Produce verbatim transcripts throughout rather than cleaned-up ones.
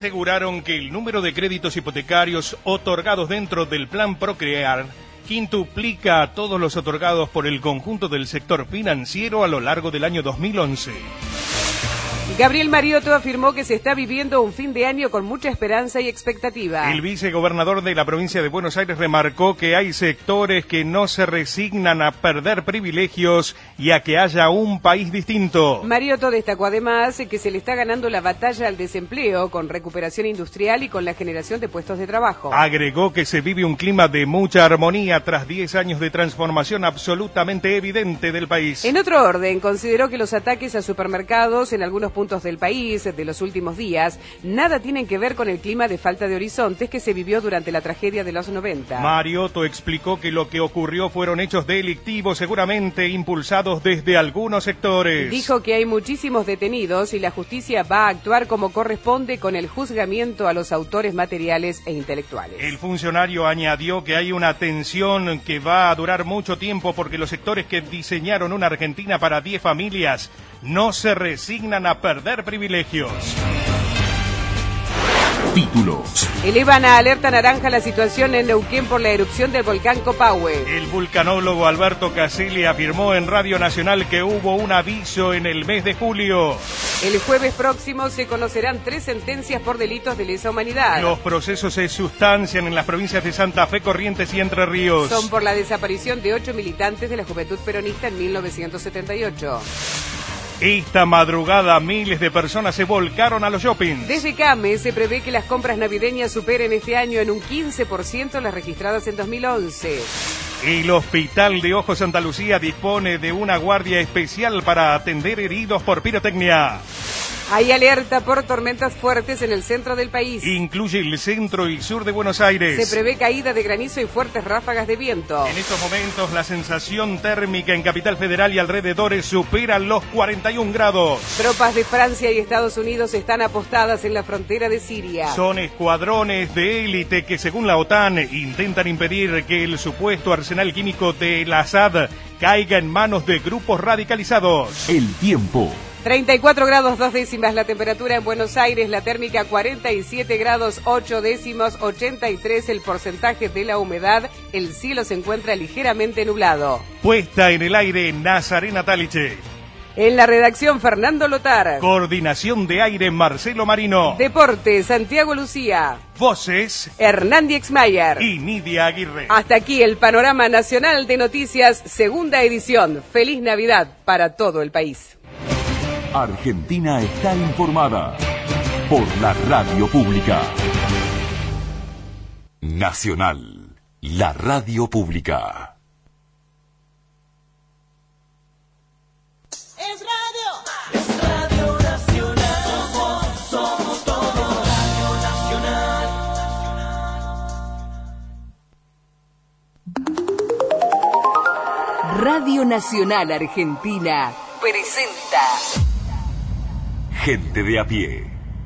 Aseguraron que el número de créditos hipotecarios otorgados dentro del plan Procrear quintuplica a todos los otorgados por el conjunto del sector financiero a lo largo del año dos mil once. Gabriel Mariotto afirmó que se está viviendo un fin de año con mucha esperanza y expectativa. El vicegobernador de la provincia de Buenos Aires remarcó que hay sectores que no se resignan a perder privilegios y a que haya un país distinto. Mariotto destacó además que se le está ganando la batalla al desempleo con recuperación industrial y con la generación de puestos de trabajo. Agregó que se vive un clima de mucha armonía tras diez años de transformación absolutamente evidente del país. En otro orden, consideró que los ataques a supermercados en algunos puntos del país de los últimos días nada tienen que ver con el clima de falta de horizontes que se vivió durante la tragedia de los noventa. Mariotto explicó que lo que ocurrió fueron hechos delictivos seguramente impulsados desde algunos sectores. Dijo que hay muchísimos detenidos y la justicia va a actuar como corresponde con el juzgamiento a los autores materiales e intelectuales. El funcionario añadió que hay una tensión que va a durar mucho tiempo porque los sectores que diseñaron una Argentina para diez familias no se resignan a perder privilegios. Títulos. Elevan a alerta naranja la situación en Neuquén por la erupción del volcán Copahue. El vulcanólogo Alberto Caselli afirmó en Radio Nacional que hubo un aviso en el mes de julio. El jueves próximo se conocerán tres sentencias por delitos de lesa humanidad. Los procesos se sustancian en las provincias de Santa Fe, Corrientes y Entre Ríos. Son por la desaparición de ocho militantes de la Juventud Peronista en mil novecientos setenta y ocho. Esta madrugada miles de personas se volcaron a los shoppings. Desde CAME se prevé que las compras navideñas superen este año en un quince por ciento las registradas en dos mil once. El Hospital de Ojo Santa Lucía dispone de una guardia especial para atender heridos por pirotecnia. Hay alerta por tormentas fuertes en el centro del país. Incluye el centro y sur de Buenos Aires. Se prevé caída de granizo y fuertes ráfagas de viento. En estos momentos la sensación térmica en Capital Federal y alrededores supera los cuarenta y un grados. Tropas de Francia y Estados Unidos están apostadas en la frontera de Siria. Son escuadrones de élite que, según la OTAN, intentan impedir que el supuesto arsenal químico de El Assad caiga en manos de grupos radicalizados. El tiempo. treinta y cuatro grados dos décimas la temperatura en Buenos Aires, la térmica cuarenta y siete grados ocho décimas, ochenta y tres el porcentaje de la humedad, el cielo se encuentra ligeramente nublado. Puesta en el aire Nazarena Taliche. En la redacción Fernando Lotar. Coordinación de aire Marcelo Marino. Deporte Santiago Lucía. Voces Hernán Diexmayer y Nidia Aguirre. Hasta aquí el panorama nacional de noticias, segunda edición. Feliz Navidad para todo el país. Argentina está informada por la radio pública. Nacional, la radio pública. Es radio. Es Radio Nacional. Somos, somos todos Radio Nacional. Radio Nacional Argentina presenta Gente de a pie.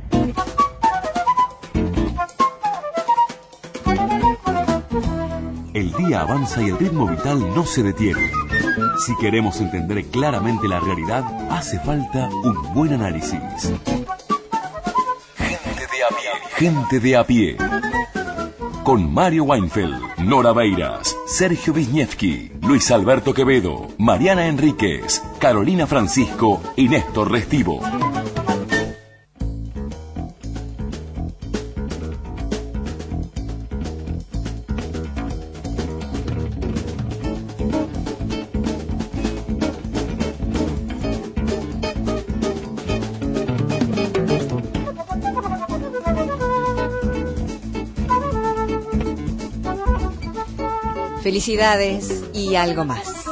El día avanza y el ritmo vital no se detiene. Si queremos entender claramente la realidad, hace falta un buen análisis. Gente de a pie. Gente de a pie. Con Mario Weinfeld, Nora Beiras, Sergio Wisniewski, Luis Alberto Quevedo, Mariana Enríquez, Carolina Francisco y Néstor Restivo. Felicidades y algo más.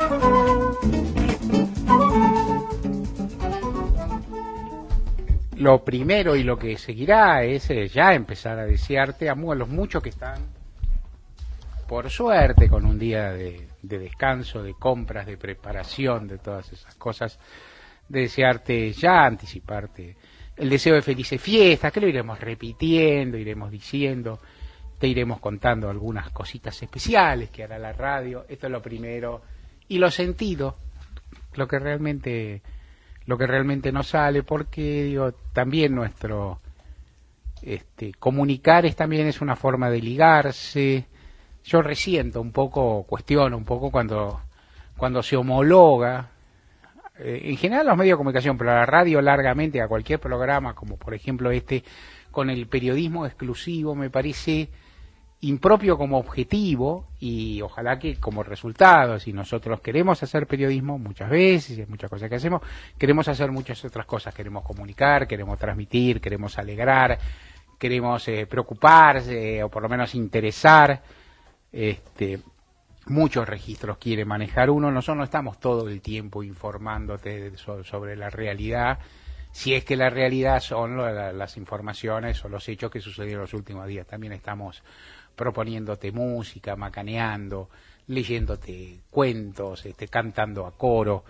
Lo primero y lo que seguirá es eh, ya empezar a desearte a, mu- a los muchos que están, por suerte, con un día de, de descanso, de compras, de preparación, de todas esas cosas, de desearte ya, anticiparte el deseo de felices fiestas, que lo iremos repitiendo, iremos diciendo. Te iremos contando algunas cositas especiales que hará la radio. Esto es lo primero. Y lo sentido, lo que realmente, lo que realmente nos sale, porque digo, también nuestro Este, comunicar es también es una forma de ligarse. Yo resiento un poco, cuestiono un poco cuando, cuando se homologa, eh, en general los medios de comunicación, pero a la radio largamente, a cualquier programa, como por ejemplo este, con el periodismo exclusivo, me parece impropio como objetivo y ojalá que como resultado, si nosotros queremos hacer periodismo muchas veces, hay muchas cosas que hacemos, queremos hacer muchas otras cosas, queremos comunicar, queremos transmitir, queremos alegrar, queremos eh, preocuparse eh, o por lo menos interesar, este, muchos registros quiere manejar uno, nosotros no estamos todo el tiempo informándote de, so, sobre la realidad, si es que la realidad son lo, la, las informaciones o los hechos que sucedieron los últimos días, también estamos proponiéndote música, macaneando, leyéndote cuentos, este, cantando a coro.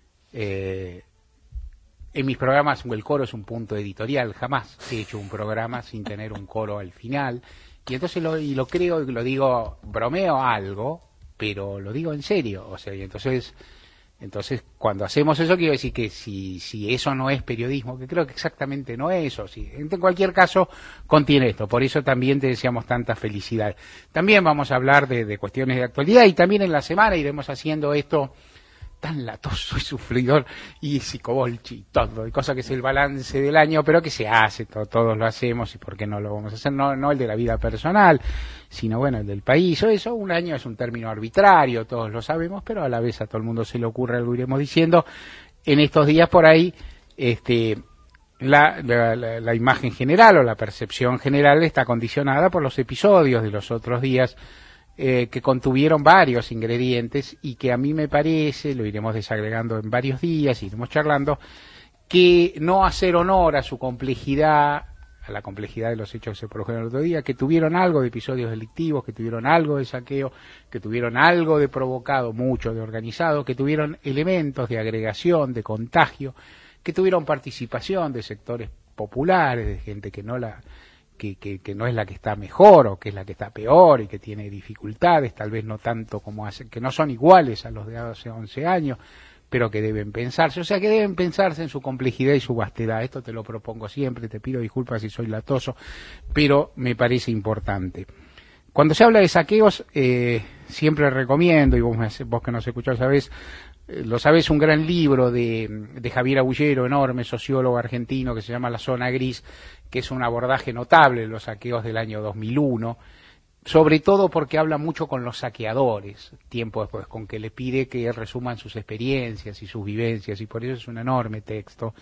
Eh, en mis programas el coro es un punto editorial, jamás he hecho un programa sin tener un coro al final, y entonces lo, y lo creo y lo digo, bromeo algo, pero lo digo en serio, o sea, y entonces... Entonces, cuando hacemos eso, quiero decir que si, si eso no es periodismo, que creo que exactamente no es, o si, en cualquier caso, contiene esto. Por eso también te deseamos tanta felicidad. También vamos a hablar de, de cuestiones de actualidad y también en la semana iremos haciendo esto tan latoso y sufridor y psicobolchi y todo, y cosa que es el balance del año, pero que se hace, todo, todos lo hacemos y por qué no lo vamos a hacer, no, no el de la vida personal, sino bueno, el del país, o eso, un año es un término arbitrario, todos lo sabemos, pero a la vez a todo el mundo se le ocurre algo, iremos diciendo, en estos días por ahí, este, la, la, la, la imagen general o la percepción general está condicionada por los episodios de los otros días, Eh, que contuvieron varios ingredientes y que a mí me parece, lo iremos desagregando en varios días, iremos charlando, que no hacer honor a su complejidad, a la complejidad de los hechos que se produjeron el otro día, que tuvieron algo de episodios delictivos, que tuvieron algo de saqueo, que tuvieron algo de provocado, mucho de organizado, que tuvieron elementos de agregación, de contagio, que tuvieron participación de sectores populares, de gente que no la... Que, que, que no es la que está mejor o que es la que está peor y que tiene dificultades, tal vez no tanto como hace, que no son iguales a los de hace once años, pero que deben pensarse, o sea que deben pensarse en su complejidad y su vastedad. Esto te lo propongo siempre, te pido disculpas si soy latoso, pero me parece importante. Cuando se habla de saqueos, eh, siempre recomiendo, y vos, vos que nos escuchás sabés, eh, lo sabés, un gran libro de, de Javier Agullero, enorme sociólogo argentino, que se llama La Zona Gris, que es un abordaje notable de los saqueos del año dos mil uno, sobre todo porque habla mucho con los saqueadores, tiempo después, con que le pide que resuman sus experiencias y sus vivencias, y por eso es un enorme texto.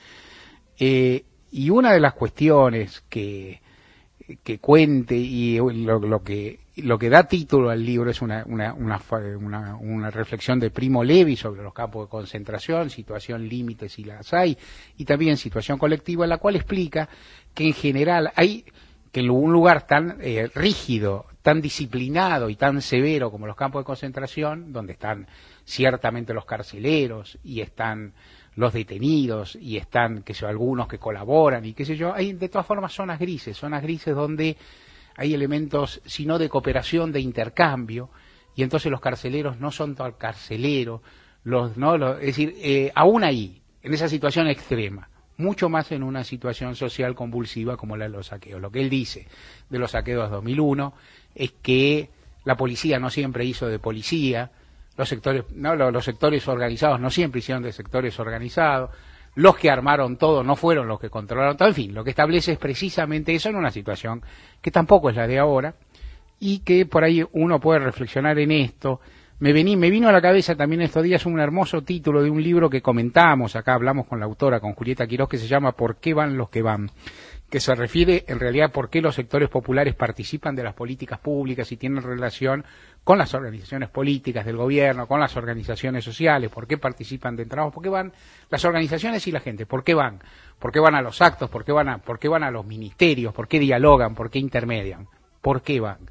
Eh, y una de las cuestiones que, que cuente y lo, lo que lo que da título al libro es una, una, una, una, una reflexión de Primo Levi sobre los campos de concentración, situación límite si las hay, y también situación colectiva, en la cual explica que en general hay que en un lugar tan eh, rígido, tan disciplinado y tan severo como los campos de concentración, donde están ciertamente los carceleros y están los detenidos y están, que sé, algunos que colaboran y qué sé yo, hay de todas formas zonas grises, zonas grises donde hay elementos, si no de cooperación, de intercambio, y entonces los carceleros no son tan carceleros, los, no, los, es decir, eh, aún ahí, en esa situación extrema, mucho más en una situación social convulsiva como la de los saqueos. Lo que él dice de los saqueos de dos mil uno es que la policía no siempre hizo de policía, los sectores, no, los, los sectores organizados no siempre hicieron de sectores organizados, los que armaron todo no fueron los que controlaron todo, en fin, lo que establece es precisamente eso en una situación que tampoco es la de ahora y que por ahí uno puede reflexionar en esto. Me, vení, me vino a la cabeza también estos días un hermoso título de un libro que comentamos, acá hablamos con la autora, con Julieta Quirós, que se llama ¿Por qué van los que van?, que se refiere en realidad a por qué los sectores populares participan de las políticas públicas y tienen relación con las organizaciones políticas del gobierno, con las organizaciones sociales, por qué participan de trabajos, por qué van las organizaciones y la gente, por qué van, por qué van a los actos, por qué van a, por qué van a los ministerios, por qué dialogan, por qué intermedian, por qué van.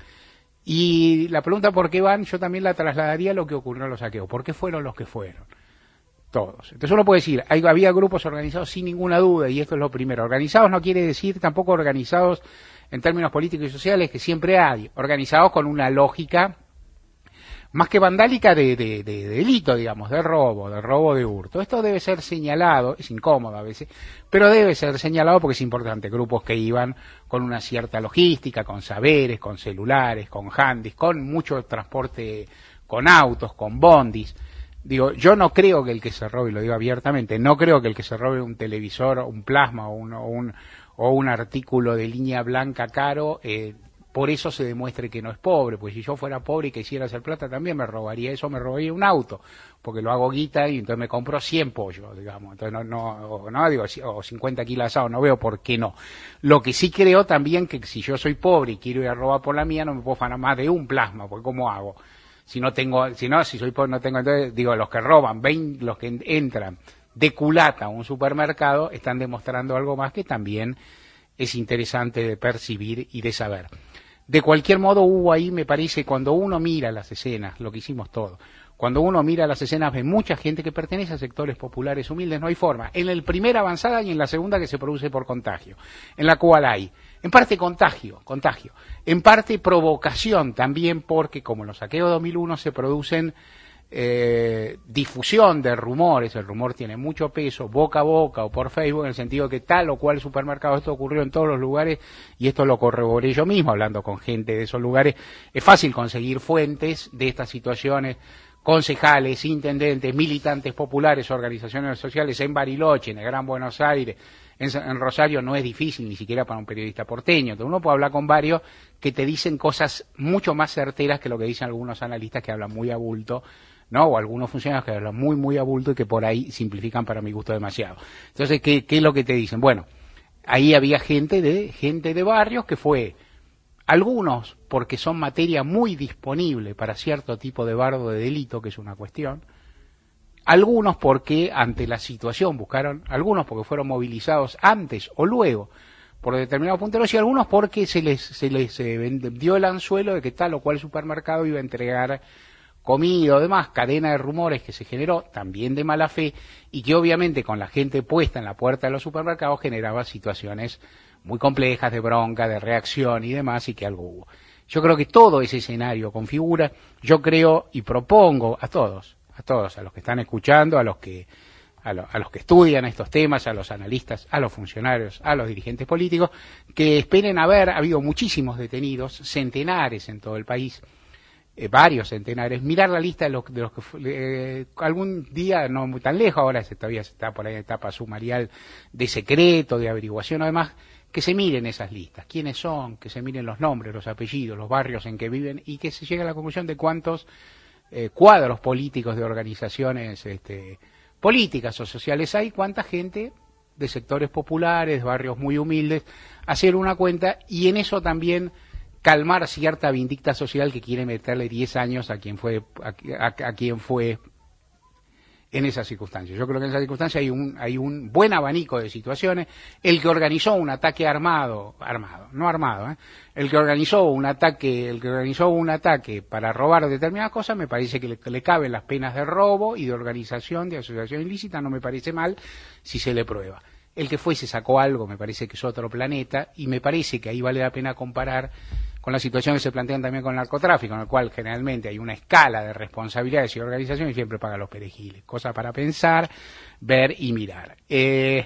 Y la pregunta por qué van, yo también la trasladaría a lo que ocurrió en los saqueos, ¿por qué fueron los que fueron? Todos. Entonces uno puede decir, hay, había grupos organizados sin ninguna duda, y esto es lo primero. Organizados no quiere decir tampoco organizados en términos políticos y sociales, que siempre hay, organizados con una lógica más que vandálica de, de, de, de delito, digamos, de robo, de robo de hurto. Esto debe ser señalado, es incómodo a veces, pero debe ser señalado porque es importante. Grupos que iban con una cierta logística, con saberes, con celulares, con handys, con mucho transporte, con autos, con bondis. Digo, yo no creo que el que se robe, y lo digo abiertamente, no creo que el que se robe un televisor, un plasma o un, o un, o un artículo de línea blanca caro, eh, por eso se demuestre que no es pobre, pues si yo fuera pobre y quisiera hacer plata también me robaría eso, me robaría un auto, porque lo hago guita y entonces me compro cien pollos, digamos, entonces no, no, no digo, o cincuenta kilos asados, no veo por qué no. Lo que sí creo también que si yo soy pobre y quiero ir a robar por la mía, no me puedo afanar más de un plasma, porque ¿cómo hago? Si no tengo, si no, si soy pobre no tengo, entonces digo, los que roban, ven, los que entran de culata a un supermercado, están demostrando algo más que también es interesante de percibir y de saber. De cualquier modo hubo ahí, me parece, cuando uno mira las escenas, lo que hicimos todos, cuando uno mira las escenas ve mucha gente que pertenece a sectores populares humildes, no hay forma. En la primera avanzada y en la segunda que se produce por contagio, en la cual hay, en parte contagio, contagio, en parte provocación también porque como en los saqueos dos mil uno se producen Eh, difusión de rumores, el rumor tiene mucho peso, boca a boca o por Facebook, en el sentido que tal o cual supermercado, esto ocurrió en todos los lugares y esto lo corroboré yo mismo hablando con gente de esos lugares. Es fácil conseguir fuentes de estas situaciones, concejales, intendentes, militantes populares, organizaciones sociales en Bariloche, en el Gran Buenos Aires, en, en Rosario no es difícil ni siquiera para un periodista porteño. Entonces uno puede hablar con varios que te dicen cosas mucho más certeras que lo que dicen algunos analistas que hablan muy a bulto, ¿no? O algunos funcionarios que hablan muy, muy a bulto y que por ahí simplifican para mi gusto demasiado. Entonces, ¿qué, qué es lo que te dicen? Bueno, ahí había gente de, gente de barrios que fue, algunos porque son materia muy disponible para cierto tipo de bardo de delito, que es una cuestión, algunos porque ante la situación buscaron, algunos porque fueron movilizados antes o luego por determinados punteros y algunos porque se les, se les eh, dio el anzuelo de que tal o cual supermercado iba a entregar comida o demás, cadena de rumores que se generó, también de mala fe, y que obviamente con la gente puesta en la puerta de los supermercados generaba situaciones muy complejas de bronca, de reacción y demás, y que algo hubo. Yo creo que todo ese escenario configura, yo creo y propongo a todos, a todos, a los que están escuchando, a los que, a, lo, a los que estudian estos temas, a los analistas, a los funcionarios, a los dirigentes políticos, que esperen haber, ha habido muchísimos detenidos, centenares en todo el país, Eh, varios centenares, mirar la lista de los, de los que eh, algún día, no muy tan lejos, ahora se, todavía se está por ahí en etapa sumarial de secreto, de averiguación, además, que se miren esas listas, quiénes son, que se miren los nombres, los apellidos, los barrios en que viven y que se llegue a la conclusión de cuántos eh, cuadros políticos de organizaciones este, políticas o sociales hay, cuánta gente de sectores populares, barrios muy humildes, hacer una cuenta y en eso también calmar cierta vindicta social que quiere meterle diez años a quien fue a, a, a quien fue en esas circunstancias. Yo creo que en esas circunstancias hay un hay un buen abanico de situaciones. El que organizó un ataque armado, armado, no armado, ¿eh? el que organizó un ataque, el que organizó un ataque para robar determinadas cosas, me parece que le, que le caben las penas de robo y de organización, de asociación ilícita, no me parece mal si se le prueba. El que fue y se sacó algo, me parece que es otro planeta, y me parece que ahí vale la pena comparar con la situación que se plantean también con el narcotráfico, en el cual generalmente hay una escala de responsabilidades y organización y siempre pagan los perejiles. Cosa para pensar, ver y mirar. Eh,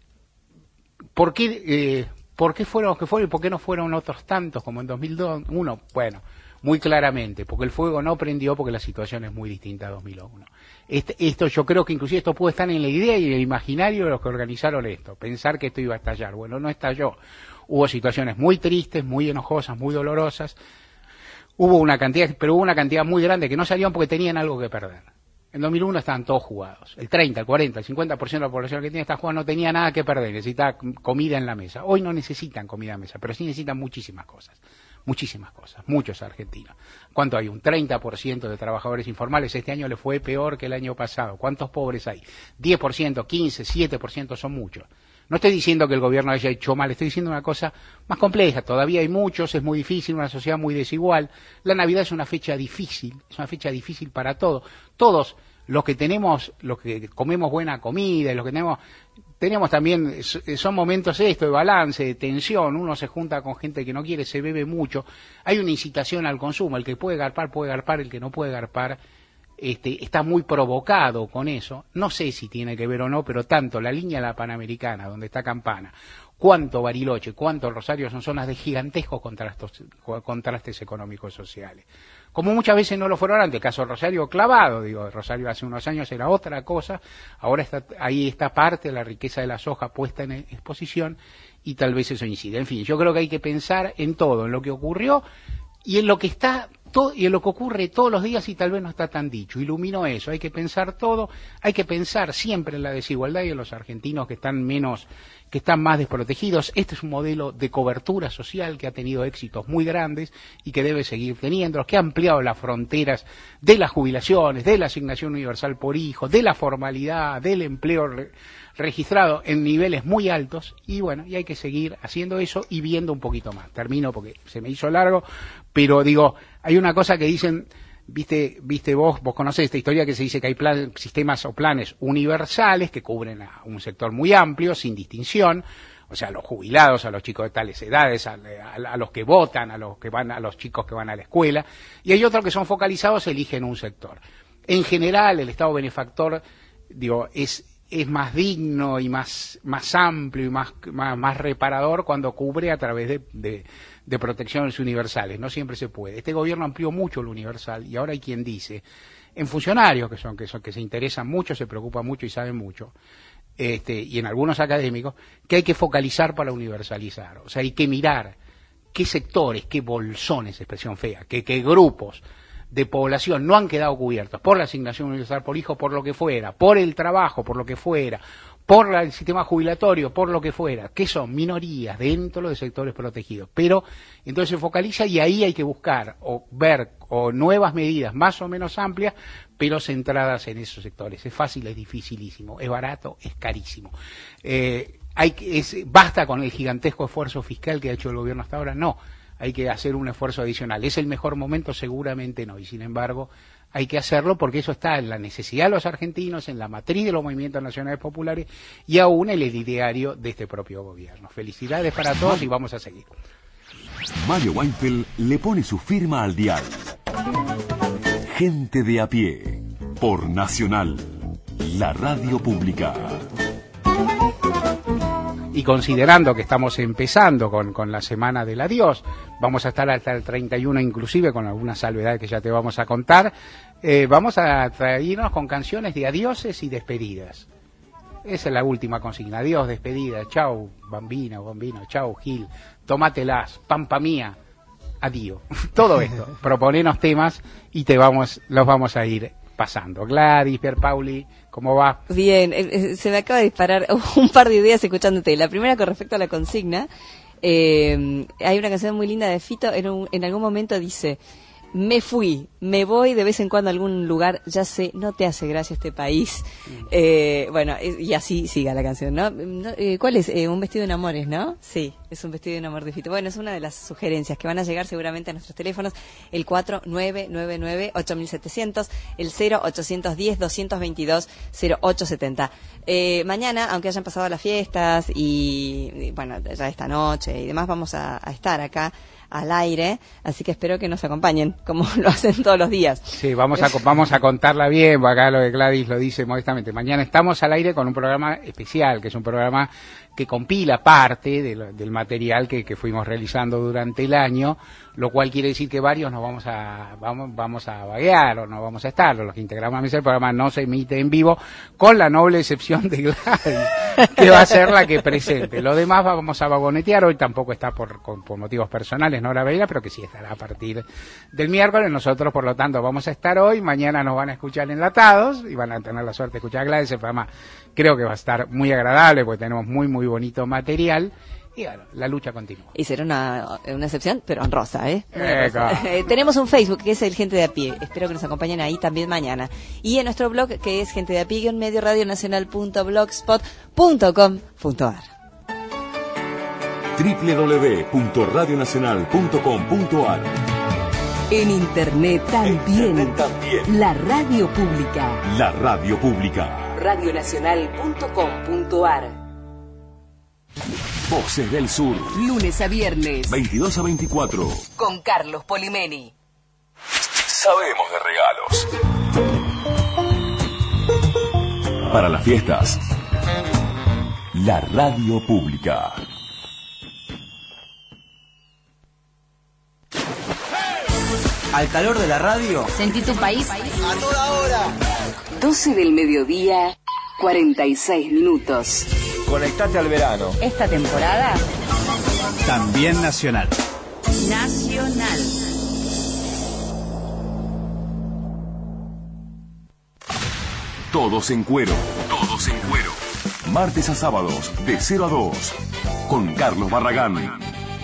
¿por qué, eh, ¿Por qué fueron los que fueron y por qué no fueron otros tantos como en dos mil uno? Bueno, muy claramente, porque el fuego no prendió porque la situación es muy distinta a dos mil uno. Este, esto yo creo que inclusive esto puede estar en la idea y en el imaginario de los que organizaron esto, pensar que esto iba a estallar. Bueno, no estalló. Hubo situaciones muy tristes, muy enojosas, muy dolorosas. Hubo una cantidad, pero hubo una cantidad muy grande que no salieron porque tenían algo que perder. En dos mil uno estaban todos jugados. El treinta, el cuarenta, el cincuenta por ciento de la población que tenía esta jugada no tenía nada que perder, necesitaba comida en la mesa. Hoy no necesitan comida en la mesa, pero sí necesitan muchísimas cosas. Muchísimas cosas, muchos argentinos. ¿Cuánto hay? Un treinta por ciento de trabajadores informales. Este año le fue peor que el año pasado. ¿Cuántos pobres hay? diez por ciento, quince, siete por ciento son muchos. No estoy diciendo que el gobierno haya hecho mal, estoy diciendo una cosa más compleja. Todavía hay muchos, es muy difícil, una sociedad muy desigual. La Navidad es una fecha difícil, es una fecha difícil para todos. Todos los que tenemos, los que comemos buena comida, los que tenemos, tenemos también, son momentos esto de balance, de tensión, uno se junta con gente que no quiere, se bebe mucho, hay una incitación al consumo, el que puede garpar, puede garpar, el que no puede garpar, este, está muy provocado con eso, no sé si tiene que ver o no, pero tanto la línea de la Panamericana, donde está Campana, cuánto Bariloche, cuánto Rosario son zonas de gigantescos contrastes, contrastes económicos sociales. Como muchas veces no lo fueron antes, el caso de Rosario clavado, digo, Rosario hace unos años era otra cosa, ahora está ahí está parte de la riqueza de la soja puesta en exposición y tal vez eso incide. En fin, yo creo que hay que pensar en todo, en lo que ocurrió y en lo que está todo, y en lo que ocurre todos los días y tal vez no está tan dicho. Ilumino eso, hay que pensar todo, hay que pensar siempre en la desigualdad y en los argentinos que están menos, que están más desprotegidos. Este es un modelo de cobertura social que ha tenido éxitos muy grandes y que debe seguir teniendo, que ha ampliado las fronteras de las jubilaciones, de la asignación universal por hijo, de la formalidad, del empleo re registrado en niveles muy altos, y bueno, y hay que seguir haciendo eso y viendo un poquito más. Termino porque se me hizo largo, pero digo, hay una cosa que dicen, viste, viste vos, vos conocés esta historia que se dice que hay plan, sistemas o planes universales que cubren a un sector muy amplio, sin distinción, o sea, a los jubilados, a los chicos de tales edades, a, a, a los que votan, a los que van, a los chicos que van a la escuela, y hay otros que son focalizados, eligen un sector. En general, el Estado benefactor, digo, es es más digno y más, más amplio y más, más, más reparador cuando cubre a través de, de, de protecciones universales. No siempre se puede. Este gobierno amplió mucho lo universal y ahora hay quien dice, en funcionarios que son, que son, que se interesan mucho, se preocupan mucho y saben mucho, este, y en algunos académicos, que hay que focalizar para universalizar. O sea, hay que mirar qué sectores, qué bolsones, expresión fea, qué, qué grupos de población no han quedado cubiertos por la asignación universal por hijo, por lo que fuera, por el trabajo, por lo que fuera, por la, el sistema jubilatorio, por lo que fuera, que son minorías dentro de sectores protegidos. Pero entonces se focaliza y ahí hay que buscar o ver o nuevas medidas más o menos amplias, pero centradas en esos sectores. Es fácil, es dificilísimo, es barato, es carísimo. Eh, hay que, es, basta con el gigantesco esfuerzo fiscal que ha hecho el gobierno hasta ahora, no. Hay que hacer un esfuerzo adicional. ¿Es el mejor momento? Seguramente no. Y sin embargo, hay que hacerlo porque eso está en la necesidad de los argentinos, en la matriz de los movimientos nacionales populares y aún en el ideario de este propio gobierno. Felicidades para todos y vamos a seguir. Mario Weinfeld le pone su firma al dial. Gente de a pie. Por Nacional. La radio pública. Y considerando que estamos empezando con, con la Semana del Adiós, vamos a estar hasta el treinta y uno inclusive, con algunas salvedades que ya te vamos a contar, eh, vamos a traernos con canciones de adioses y despedidas. Esa es la última consigna, adiós, despedida, chau, bambina, bambino, chau, Gil, tómatelas, pampa mía, adiós. Todo esto, proponenos temas y te vamos, los vamos a ir pasando. Gladys, Pierpauli, ¿cómo va? Bien, eh, se me acaba de disparar un par de ideas escuchándote. La primera con respecto a la consigna, eh, hay una canción muy linda de Fito, en, un, en algún momento dice, me fui, me voy de vez en cuando a algún lugar, ya sé, no te hace gracia este país. Mm. Eh, bueno, y así siga la canción, ¿no? Eh, ¿Cuál es? Eh, un vestido en amores, ¿no? Sí, es un vestido en amor de Fito. Bueno, es una de las sugerencias que van a llegar seguramente a nuestros teléfonos, el cuatro nueve nueve nueve ocho siete cero cero, el cero ocho uno cero dos dos dos cero ocho siete cero. Eh, mañana, aunque hayan pasado las fiestas y, y bueno, ya esta noche y demás, vamos a, a estar acá al aire, así que espero que nos acompañen, como lo hacen todos los días. Sí, vamos a vamos a contarla bien, acá lo de Gladys lo dice modestamente. Mañana estamos al aire con un programa especial, que es un programa que compila parte de lo, del material que, que fuimos realizando durante el año, lo cual quiere decir que varios nos vamos a vamos vamos a vaguear o no vamos a estar, los que integramos a mesa. El programa no se emite en vivo, con la noble excepción de Gladys, que va a ser la que presente. Lo demás vamos a vagonetear, hoy tampoco está por, por motivos personales Nora Veira, pero que sí estará a partir del miércoles. Nosotros, por lo tanto, vamos a estar hoy, mañana nos van a escuchar enlatados y van a tener la suerte de escuchar a Gladys. El programa creo que va a estar muy agradable porque tenemos muy muy bonito material y bueno, la lucha continúa. Y será una, una excepción, pero honrosa, ¿eh? eh eh tenemos un Facebook que es el Gente de a Pie, espero que nos acompañen ahí también mañana. Y en nuestro blog que es gente de a pie medio radio nacional punto blogspot punto com punto ar. doble u doble u doble u punto radio nacional punto com punto ar. En internet también. Internet también. La radio pública. La radio pública. radio nacional punto com punto ar. Voces del Sur. Lunes a viernes. veintidós a veinticuatro. Con Carlos Polimeni. Sabemos de regalos. Para las fiestas, la radio pública. Al calor de la radio. Sentí tu país. A toda hora. doce del mediodía, cuarenta y seis minutos. Conectate al verano. Esta temporada. También nacional. Nacional. Todos en cuero. Todos en cuero. Martes a sábados, de cero a dos. Con Carlos Barragán.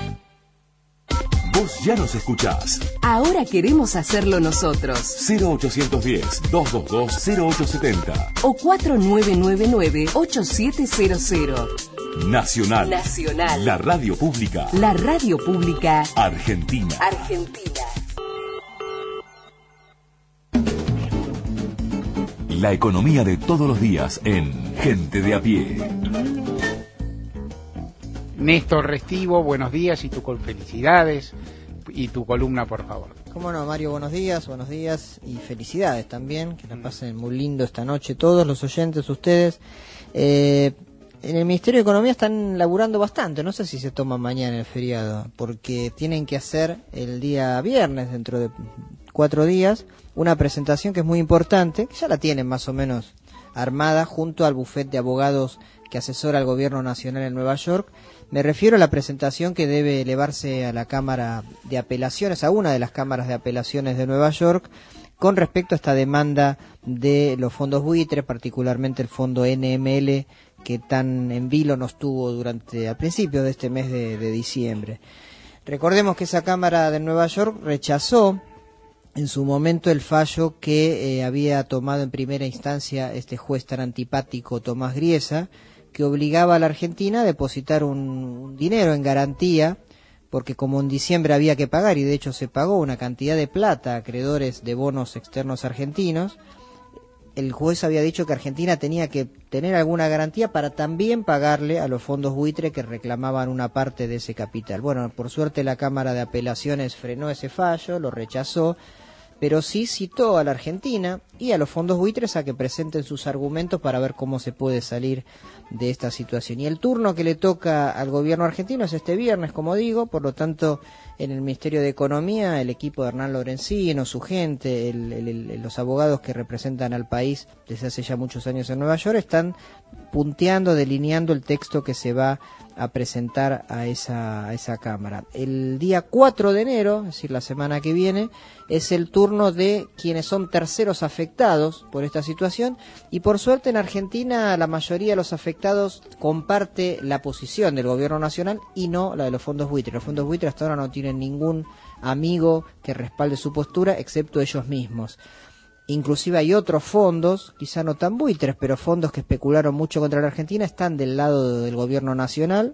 Vos ya nos escuchás. Ahora queremos hacerlo nosotros. cero ochocientos diez, doscientos veintidós, cero ocho setenta. O cuatro nueve nueve nueve, ocho siete cero cero. Nacional. Nacional. La radio pública. La radio pública. Argentina. Argentina. La economía de todos los días en Gente de a Pie. Néstor Restivo, buenos días y tu con felicidades y tu columna, por favor. Cómo no, Mario, buenos días, buenos días y felicidades también, que la pasen muy lindo esta noche todos los oyentes, ustedes. Eh, en el Ministerio de Economía están laburando bastante, no sé si se toma mañana el feriado, porque tienen que hacer el día viernes, dentro de cuatro días, una presentación que es muy importante, que ya la tienen más o menos armada junto al bufete de abogados que asesora al gobierno nacional en Nueva York. Me refiero a la presentación que debe elevarse a la Cámara de Apelaciones, a una de las cámaras de apelaciones de Nueva York, con respecto a esta demanda de los fondos buitres, particularmente el fondo N M L, que tan en vilo nos tuvo durante, al principio de este mes de, de diciembre. Recordemos que esa Cámara de Nueva York rechazó en su momento el fallo que eh, había tomado en primera instancia este juez tan antipático Tomás Griesa, que obligaba a la Argentina a depositar un, un dinero en garantía, porque como en diciembre había que pagar, y de hecho se pagó una cantidad de plata a acreedores de bonos externos argentinos, el juez había dicho que Argentina tenía que tener alguna garantía para también pagarle a los fondos buitre que reclamaban una parte de ese capital. Bueno, por suerte la Cámara de Apelaciones frenó ese fallo, lo rechazó, pero sí citó a la Argentina y a los fondos buitres a que presenten sus argumentos para ver cómo se puede salir de esta situación. Y el turno que le toca al gobierno argentino es este viernes, como digo, por lo tanto, en el Ministerio de Economía, el equipo de Hernán Lorenzino, su gente, el, el, el, los abogados que representan al país desde hace ya muchos años en Nueva York, están punteando, delineando el texto que se va a presentar a esa, a esa Cámara. El día cuatro de enero, es decir, la semana que viene, es el turno de quienes son terceros afectados por esta situación, y por suerte en Argentina la mayoría de los afectados comparte la posición del gobierno nacional y no la de los fondos buitres. Los fondos buitres hasta ahora no tienen ningún amigo que respalde su postura, excepto ellos mismos. Inclusive hay otros fondos, quizá no tan buitres, pero fondos que especularon mucho contra la Argentina, están del lado del gobierno nacional.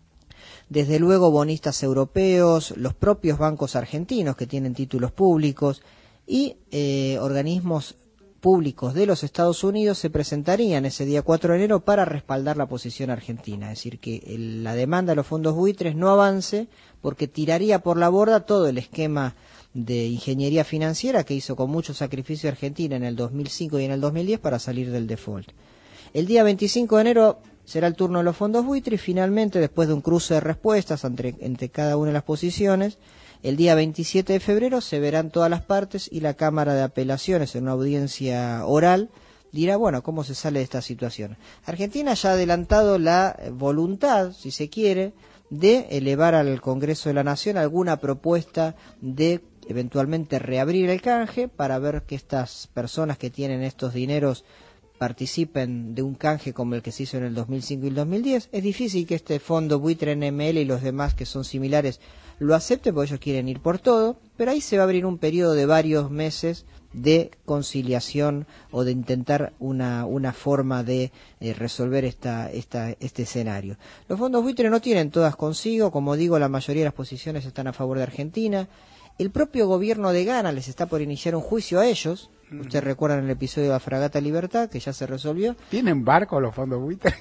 Desde luego bonistas europeos, los propios bancos argentinos que tienen títulos públicos y eh, organismos públicos de los Estados Unidos se presentarían ese día cuatro de enero para respaldar la posición argentina. Es decir, que el, la demanda de los fondos buitres no avance porque tiraría por la borda todo el esquema de ingeniería financiera que hizo con mucho sacrificio Argentina en el dos mil cinco y en el dos mil diez para salir del default. El día veinticinco de enero será el turno de los fondos buitres y finalmente, después de un cruce de respuestas entre, entre cada una de las posiciones, el día veintisiete de febrero se verán todas las partes y la Cámara de Apelaciones en una audiencia oral dirá, bueno, cómo se sale de esta situación. Argentina ya ha adelantado la voluntad, si se quiere, de elevar al Congreso de la Nación alguna propuesta de eventualmente reabrir el canje para ver que estas personas que tienen estos dineros participen de un canje como el que se hizo en el dos mil cinco y el dos mil diez. Es difícil que este fondo buitre N M L y los demás que son similares lo acepten porque ellos quieren ir por todo, pero ahí se va a abrir un periodo de varios meses de conciliación o de intentar una, una forma de eh, resolver esta, esta, este escenario. Los fondos buitre no tienen todas consigo, como digo, la mayoría de las posiciones están a favor de Argentina. El propio gobierno de Ghana les está por iniciar un juicio a ellos. Mm. Ustedes recuerdan el episodio de la fragata Libertad, que ya se resolvió. ¿Tienen barco los fondos buitres?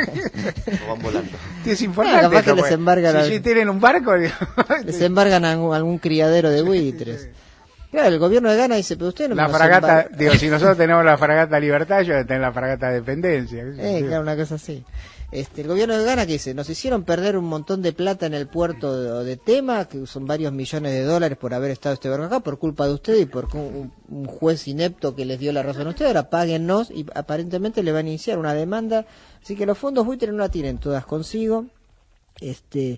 O van volando. Es importante. Ah, capaz eso, que les pues. embargan Si, al- si tienen un barco... Les embargan a algún, algún criadero de buitres. Claro, el gobierno de Ghana dice, pero usted no La nos fragata, embar- digo, si nosotros tenemos la fragata Libertad, yo voy a tener la fragata Dependencia. Eh, claro, una cosa así. Este, el gobierno de Ghana, que dice, nos hicieron perder un montón de plata en el puerto de, de Tema, que son varios millones de dólares por haber estado este barco acá, por culpa de usted y por un, un juez inepto que les dio la razón a usted. Ahora páguennos y aparentemente le van a iniciar una demanda. Así que los fondos buitres no la tienen todas consigo. Este,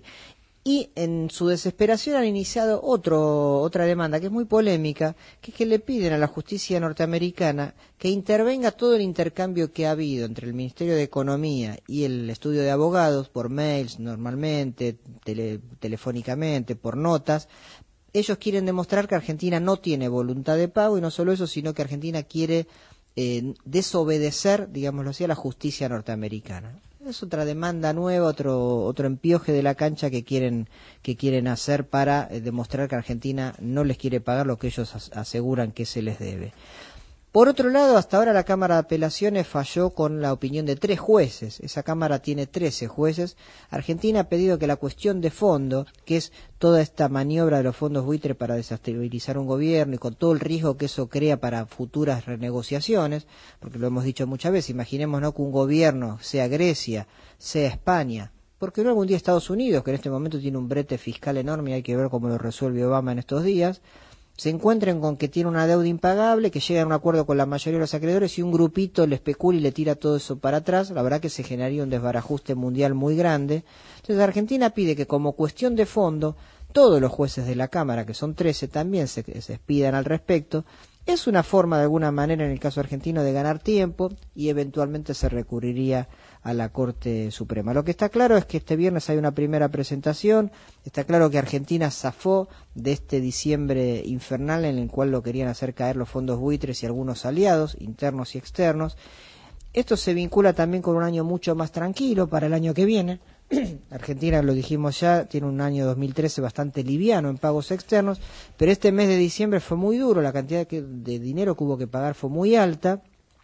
y en su desesperación han iniciado otro, otra demanda que es muy polémica, que es que le piden a la justicia norteamericana que intervenga todo el intercambio que ha habido entre el Ministerio de Economía y el estudio de abogados, por mails normalmente, tele, telefónicamente, por notas. Ellos quieren demostrar que Argentina no tiene voluntad de pago, y no solo eso, sino que Argentina quiere eh, desobedecer, digámoslo así, a la justicia norteamericana. Es otra demanda nueva, otro otro empioje de la cancha que quieren que quieren hacer para eh, demostrar que Argentina no les quiere pagar lo que ellos as- aseguran que se les debe. Por otro lado, hasta ahora la Cámara de Apelaciones falló con la opinión de tres jueces. Esa Cámara tiene trece jueces. Argentina ha pedido que la cuestión de fondo, que es toda esta maniobra de los fondos buitre para desestabilizar un gobierno y con todo el riesgo que eso crea para futuras renegociaciones, porque lo hemos dicho muchas veces, imaginémonos que un gobierno, sea Grecia, sea España, porque no algún día Estados Unidos, que en este momento tiene un brete fiscal enorme y hay que ver cómo lo resuelve Obama en estos días, se encuentren con que tiene una deuda impagable, que llega a un acuerdo con la mayoría de los acreedores y un grupito le especula y le tira todo eso para atrás, la verdad que se generaría un desbarajuste mundial muy grande. Entonces Argentina pide que como cuestión de fondo, todos los jueces de la Cámara, que son trece, también se, se expidan al respecto. Es una forma de alguna manera en el caso argentino de ganar tiempo y eventualmente se recurriría a la Corte Suprema. Lo que está claro es que este viernes hay una primera presentación, está claro que Argentina zafó de este diciembre infernal en el cual lo querían hacer caer los fondos buitres y algunos aliados, internos y externos. Esto se vincula también con un año mucho más tranquilo para el año que viene. Argentina, lo dijimos ya, tiene un año dos mil trece bastante liviano en pagos externos, pero este mes de diciembre fue muy duro, la cantidad que, de dinero que hubo que pagar fue muy alta.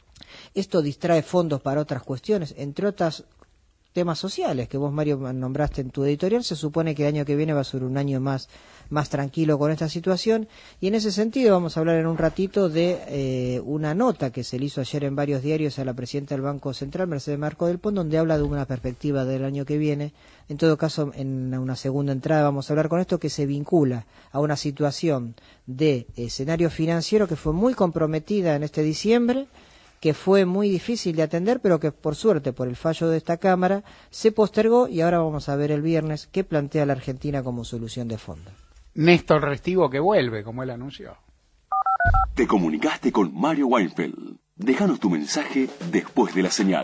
Esto distrae fondos para otras cuestiones, entre otros temas sociales que vos, Mario, nombraste en tu editorial. Se supone que el año que viene va a ser un año más, más tranquilo con esta situación, y en ese sentido vamos a hablar en un ratito de eh, una nota que se le hizo ayer en varios diarios a la presidenta del Banco Central, Mercedes Marco del Pont, donde habla de una perspectiva del año que viene. En todo caso, en una segunda entrada vamos a hablar con esto, que se vincula a una situación de escenario financiero que fue muy comprometida en este diciembre, que fue muy difícil de atender, pero que por suerte, por el fallo de esta Cámara, se postergó, y ahora vamos a ver el viernes qué plantea la Argentina como solución de fondo. Néstor Restivo que vuelve, como él anunció. Te comunicaste con Mario Weinfeld. Déjanos tu mensaje después de la señal.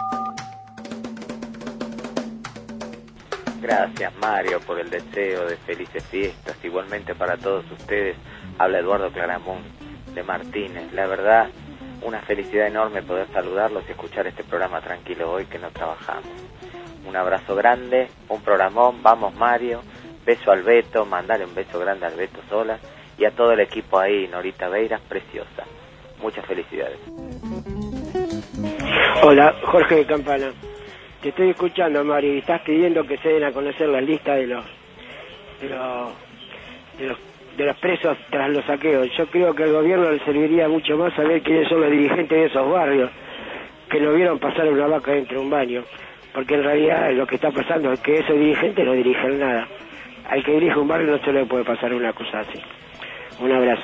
Gracias, Mario, por el deseo de felices fiestas. Igualmente para todos ustedes, habla Eduardo Claramón de Martínez. La verdad, una felicidad enorme poder saludarlos y escuchar este programa tranquilo hoy que no trabajamos. Un abrazo grande, un programón, vamos Mario, beso al Beto, mandale un beso grande al Beto Sola y a todo el equipo ahí, Norita Beiras, preciosa. Muchas felicidades. Hola, Jorge de Campana. Te estoy escuchando, Mario, y estás pidiendo que se den a conocer la lista de los de los de los de los presos tras los saqueos. Yo creo que al gobierno le serviría mucho más saber quiénes son los dirigentes de esos barrios que lo vieron pasar una vaca dentro de un baño, porque en realidad lo que está pasando es que esos dirigentes no dirigen nada. Al que dirige un barrio no se le puede pasar una cosa así. Un abrazo.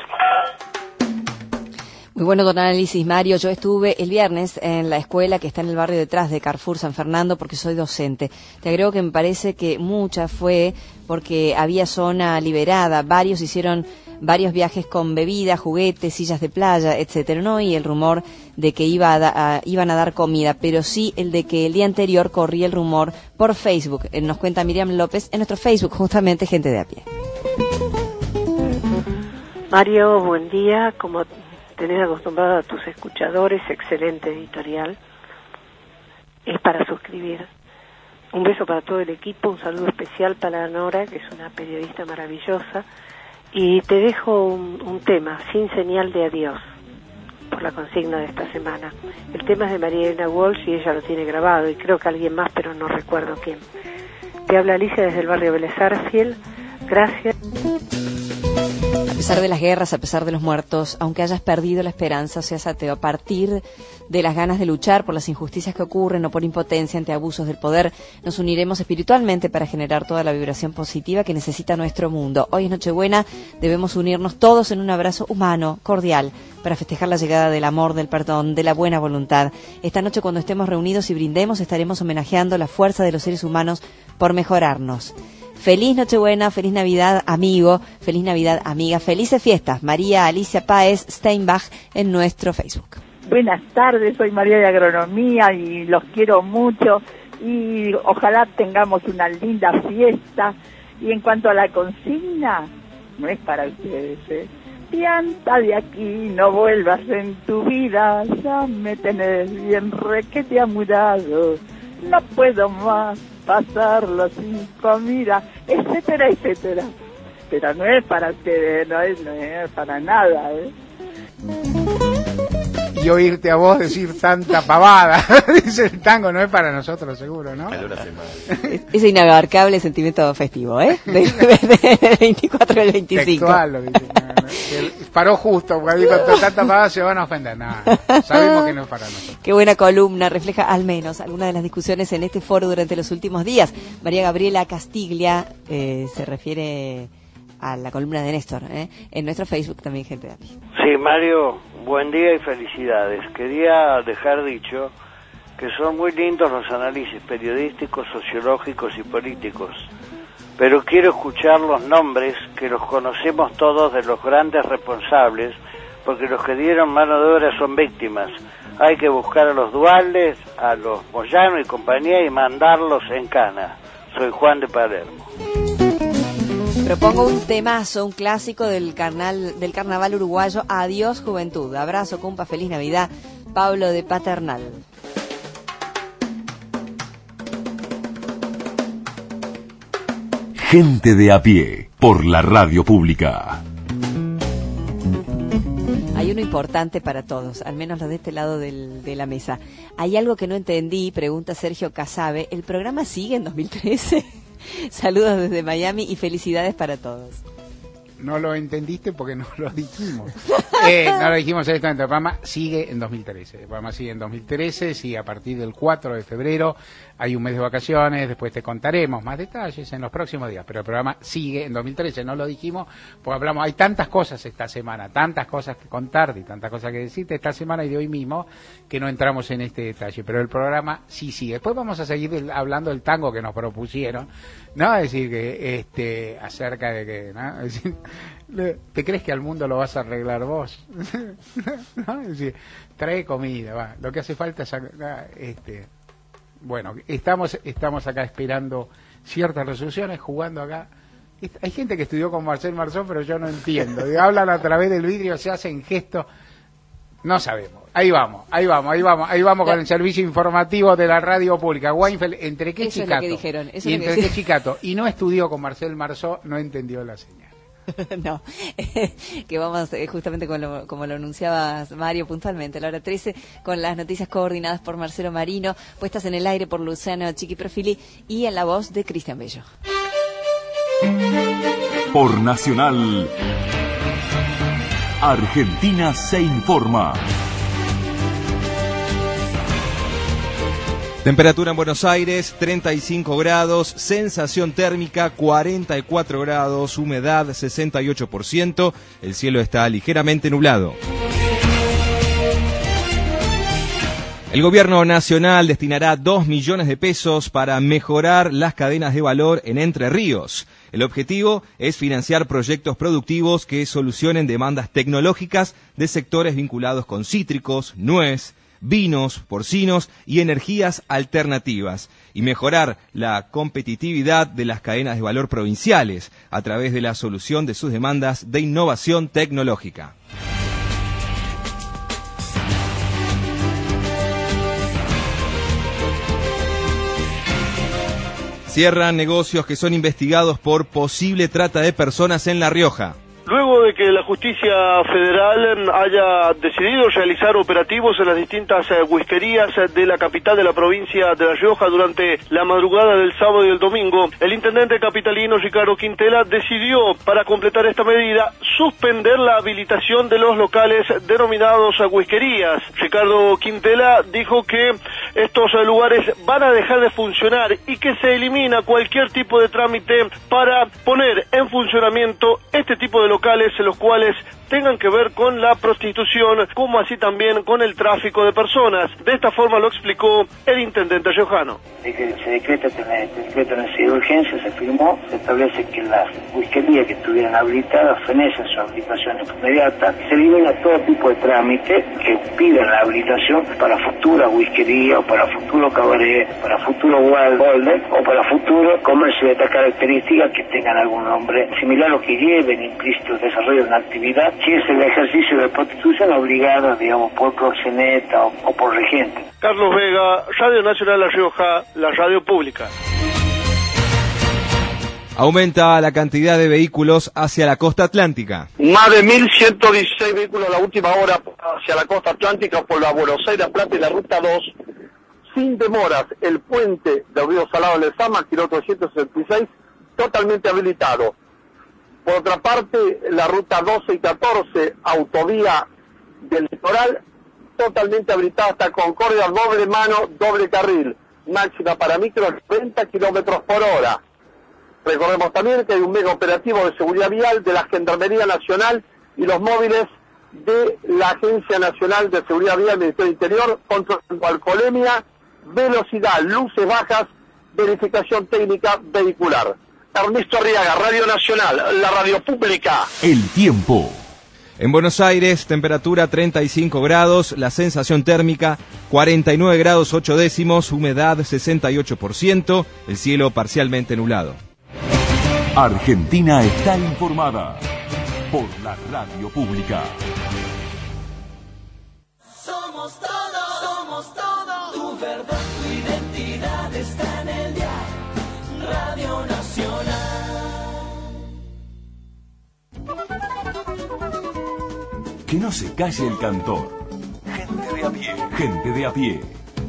Muy bueno tu análisis, Mario. Yo estuve el viernes en la escuela que está en el barrio detrás de Carrefour San Fernando porque soy docente. Te agrego que me parece que mucha fue porque había zona liberada. Varios hicieron varios viajes con bebidas, juguetes, sillas de playa, etcétera, ¿no? Y el rumor de que iba a da, a, iban a dar comida, pero sí el de que el día anterior corría el rumor por Facebook. Eh, nos cuenta Miriam López en nuestro Facebook, justamente Gente de a Pie. Mario, buen día. Como tenés acostumbrado a tus escuchadores, excelente editorial. Es para suscribir. Un beso para todo el equipo, un saludo especial para Nora, que es una periodista maravillosa, Y te dejo un, un tema, Sin señal de adiós, por la consigna de esta semana. El tema es de María Elena Walsh y ella lo tiene grabado, y creo que alguien más, pero no recuerdo quién. Te habla Alicia desde el barrio Vélez Sarsfield. Gracias. A pesar de las guerras, a pesar de los muertos, aunque hayas perdido la esperanza o seas ateo, a partir de las ganas de luchar por las injusticias que ocurren o por impotencia ante abusos del poder, nos uniremos espiritualmente para generar toda la vibración positiva que necesita nuestro mundo. Hoy es Nochebuena, debemos unirnos todos en un abrazo humano, cordial, para festejar la llegada del amor, del perdón, de la buena voluntad. Esta noche, cuando estemos reunidos y brindemos, estaremos homenajeando la fuerza de los seres humanos por mejorarnos. Feliz Nochebuena, feliz Navidad, amigo, feliz Navidad, amiga, felices fiestas. María Alicia Páez Steinbach en nuestro Facebook. Buenas tardes, soy María de Agronomía y los quiero mucho y ojalá tengamos una linda fiesta. Y en cuanto a la consigna, no es para ustedes, ¿eh? Pianta de aquí, no vuelvas en tu vida, ya me tenés bien requete amurado, no puedo más pasarlo sin comida, etcétera, etcétera. Pero no es para ustedes, no es, no es para nada, ¿eh? Y oírte a vos decir tanta pavada, dice el tango, no es para nosotros seguro, ¿no? Ese inabarcable sentimiento festivo, ¿eh? Del de veinticuatro al veinticinco. Textual, lo dice, no, no, que paró justo, porque digo, tanta pavada se van a ofender. No, sabemos que no es para nosotros. Qué buena columna, refleja al menos algunas de las discusiones en este foro durante los últimos días. María Gabriela Castiglia eh, se refiere a la columna de Néstor, ¿eh? En nuestro Facebook también, gente de aquí. Sí, Mario, buen día y felicidades. Quería dejar dicho que son muy lindos los análisis periodísticos, sociológicos y políticos, pero quiero escuchar los nombres, que los conocemos todos, de los grandes responsables, porque los que dieron mano de obra son víctimas. Hay que buscar a los Duales, a los Moyano y compañía y mandarlos en cana. Soy Juan de Palermo. Propongo un temazo, un clásico del carnal, del carnaval uruguayo. Adiós juventud. Abrazo, compa, feliz Navidad. Pablo de Paternal. Gente de a pie, por la radio pública. Hay uno importante para todos, al menos los de este lado del, de la mesa. Hay algo que no entendí, pregunta Sergio Casabe. ¿El programa sigue en dos mil trece? Saludos desde Miami y felicidades para todos. No lo entendiste porque no lo dijimos. Eh, no lo dijimos exactamente. El programa sigue en dos mil trece. El programa sigue en dos mil trece, sigue a partir del cuatro de febrero. Hay un mes de vacaciones, después te contaremos más detalles en los próximos días. Pero el programa sigue en dos mil trece, no lo dijimos, porque hablamos, hay tantas cosas esta semana, tantas cosas que contarte y tantas cosas que decirte esta semana y de hoy mismo, que no entramos en este detalle. Pero el programa sí sigue. Después vamos a seguir del, hablando del tango que nos propusieron, ¿no? Es decir, que este acerca de que, ¿no? Es decir, ¿te crees que al mundo lo vas a arreglar vos? ¿No? Es decir, trae comida, va. Lo que hace falta es este bueno, estamos estamos acá esperando ciertas resoluciones, jugando acá. Hay gente que estudió con Marcel Marceau, pero yo no entiendo. Hablan a través del vidrio, se hacen gestos. No sabemos. Ahí vamos, ahí vamos, ahí vamos, ahí vamos con el servicio informativo de la radio pública. Weinfeld, entre qué eso chicato. Es lo que dijeron, eso y es lo entre que qué chicato. Y no estudió con Marcel Marceau, no entendió la señal. No, que vamos eh, justamente con lo, como lo anunciabas, Mario, puntualmente a la hora trece, con las noticias coordinadas por Marcelo Marino, puestas en el aire por Luciano Chiqui Profili y en la voz de Cristian Bello. Por Nacional, Argentina se informa. Temperatura en Buenos Aires, treinta y cinco grados, sensación térmica cuarenta y cuatro grados, humedad sesenta y ocho por ciento, el cielo está ligeramente nublado. El gobierno nacional destinará dos millones de pesos para mejorar las cadenas de valor en Entre Ríos. El objetivo es financiar proyectos productivos que solucionen demandas tecnológicas de sectores vinculados con cítricos, nuez, vinos, porcinos y energías alternativas, y mejorar la competitividad de las cadenas de valor provinciales a través de la solución de sus demandas de innovación tecnológica. Cierran negocios que son investigados por posible trata de personas en La Rioja. Luego de que la justicia federal haya decidido realizar operativos en las distintas eh, whiskerías de la capital de la provincia de La Rioja durante la madrugada del sábado y el domingo, el intendente capitalino Ricardo Quintela decidió, para completar esta medida, suspender la habilitación de los locales denominados whiskerías. Ricardo Quintela dijo que estos eh, lugares van a dejar de funcionar y que se elimina cualquier tipo de trámite para poner en funcionamiento este tipo de locales, los cuales tengan que ver con la prostitución, como así también con el tráfico de personas. De esta forma lo explicó el intendente riojano. De que se decreta el decreto de necesidad de urgencia, se firmó, se establece que las whiskerías que estuvieran habilitadas fenecen su habilitación inmediata, se elimina todo tipo de trámite que pidan la habilitación para futura whiskería o para futuro cabaret, para futuro golden o para futuro comercio de estas características que tengan algún nombre similar o que lleven implícito el desarrollo de una actividad que es el ejercicio de prostitución obligada, digamos, por proxeneta o, o por regente. Carlos Vega, Radio Nacional La Rioja, la radio pública. Aumenta la cantidad de vehículos hacia la costa atlántica. Más de mil ciento dieciséis vehículos a la última hora hacia la costa atlántica por la Buenos Aires Plata y la Ruta dos. Sin demoras, el puente del río Salado de Lezama, kilómetro trescientos sesenta y seis, totalmente habilitado. Por otra parte, la ruta doce y catorce, autovía del litoral, totalmente habilitada hasta Concordia, doble mano, doble carril, máxima para micros noventa kilómetros por hora. Recordemos también que hay un mega operativo de seguridad vial de la Gendarmería Nacional y los móviles de la Agencia Nacional de Seguridad Vial del Ministerio del Interior, controlando alcoholemia, velocidad, luces bajas, verificación técnica vehicular. Ernesto Arriaga, Radio Nacional, la radio pública. El tiempo. En Buenos Aires, temperatura treinta y cinco grados, la sensación térmica cuarenta y nueve grados ocho décimos, humedad sesenta y ocho por ciento, el cielo parcialmente nublado. Argentina está informada por la radio pública. Somos todos, somos todos. Tu verdad, tu identidad está en el diario. Radio Nacional. Que no se calle el cantor. Gente de a pie. Gente de a pie.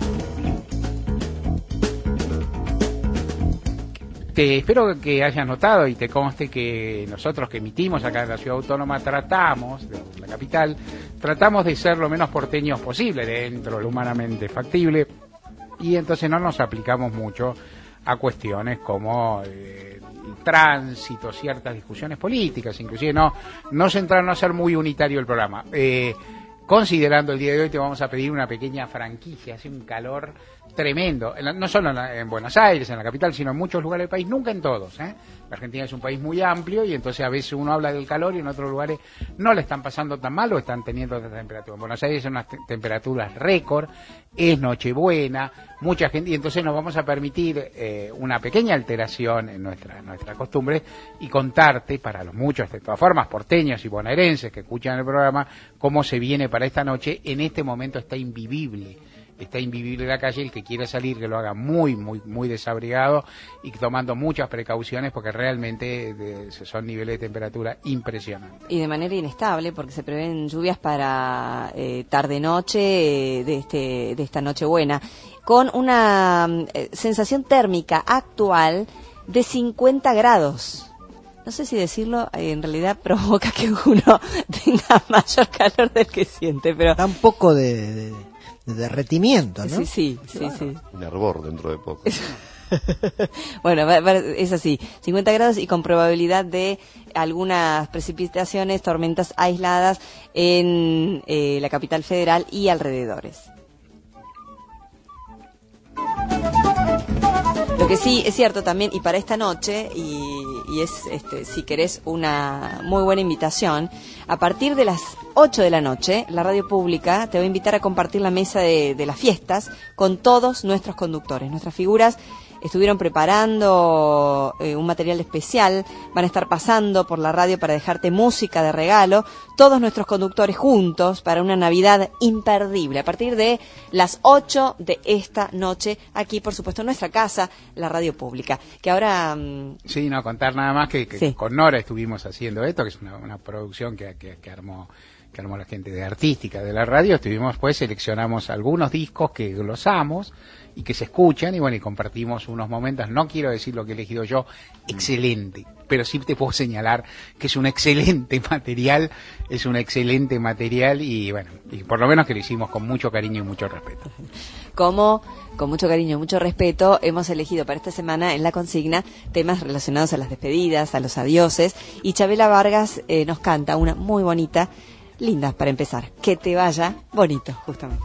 Te espero que hayas notado y te conste que nosotros que emitimos acá en la Ciudad Autónoma tratamos, de la capital, tratamos de ser lo menos porteños posible dentro de lo humanamente factible y entonces no nos aplicamos mucho a cuestiones como eh, el tránsito, ciertas discusiones políticas, inclusive no, no centrarnos a ser muy unitario el programa. Eh, considerando el día de hoy te vamos a pedir una pequeña franquicia, hace un calor tremendo, en la, no solo en, la, en Buenos Aires, en la capital, sino en muchos lugares del país, nunca en todos, ¿eh? La Argentina es un país muy amplio y entonces a veces uno habla del calor y en otros lugares no le están pasando tan mal o están teniendo esta temperatura. En Buenos Aires son unas te temperaturas récord, es Nochebuena, mucha gente, y entonces nos vamos a permitir eh, una pequeña alteración en nuestra, nuestra costumbre y contarte, para los muchos, de todas formas, porteños y bonaerenses que escuchan el programa, cómo se viene para esta noche. En este momento está invivible. Está invivible la calle, el que quiera salir que lo haga muy, muy, muy desabrigado y tomando muchas precauciones porque realmente de, son niveles de temperatura impresionantes. Y de manera inestable porque se prevén lluvias para eh, tarde-noche eh, de, este, de esta Nochebuena, con una eh, sensación térmica actual de cincuenta grados. No sé si decirlo, eh, en realidad provoca que uno tenga mayor calor del que siente, pero... Da un poco de... de... de derretimiento, ¿no? Sí, sí, sí, claro. sí. Un hervor dentro de poco. Bueno, va, va, es así, cincuenta grados y con probabilidad de algunas precipitaciones, tormentas aisladas en eh, la capital federal y alrededores. Lo que sí es cierto también, y para esta noche, y, y es, este, si querés, una muy buena invitación, a partir de las ocho de la noche, la radio pública te va a invitar a compartir la mesa de, de las fiestas con todos nuestros conductores, nuestras figuras estuvieron preparando eh, un material especial, van a estar pasando por la radio para dejarte música de regalo, todos nuestros conductores juntos para una Navidad imperdible, a partir de las ocho de esta noche, aquí por supuesto en nuestra casa, la radio pública, que ahora... Um... Sí, no, contar nada más que, que sí. Con Nora estuvimos haciendo esto, que es una, una producción que, que, que armó... que armó la gente de artística de la radio. Estuvimos, pues, seleccionamos algunos discos que glosamos y que se escuchan, y bueno, y compartimos unos momentos. No quiero decir lo que he elegido yo, excelente, pero sí te puedo señalar que es un excelente material, es un excelente material, y bueno, y por lo menos que lo hicimos con mucho cariño y mucho respeto. Como, con mucho cariño y mucho respeto, hemos elegido para esta semana en la consigna temas relacionados a las despedidas, a los adioses, y Chabela Vargas eh, nos canta una muy bonita, linda para empezar, que te vaya bonito, justamente.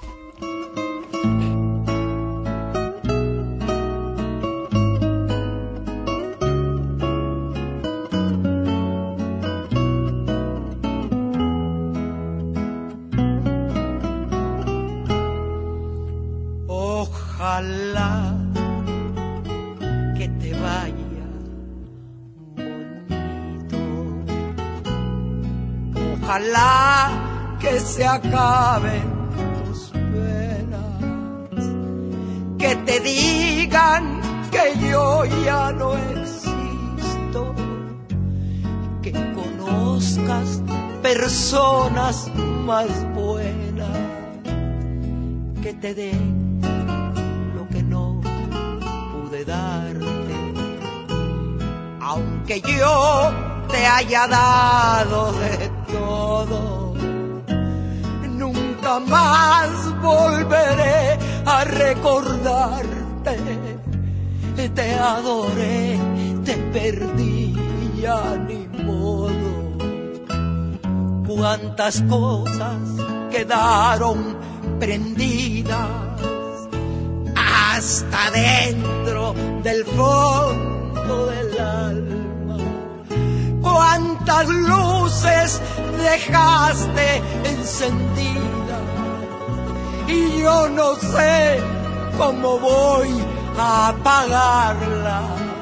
Ojalá que te vaya bonito. Ojalá que se acaben tus penas, que te digan que yo ya no existo, que conozcas personas más buenas, que te den darte, aunque yo te haya dado de todo, nunca más volveré a recordarte. Te adoré, te perdí, ya ni modo. Cuántas cosas quedaron prendidas hasta dentro del fondo del alma. Cuántas luces dejaste encendidas y yo no sé cómo voy a apagarlas.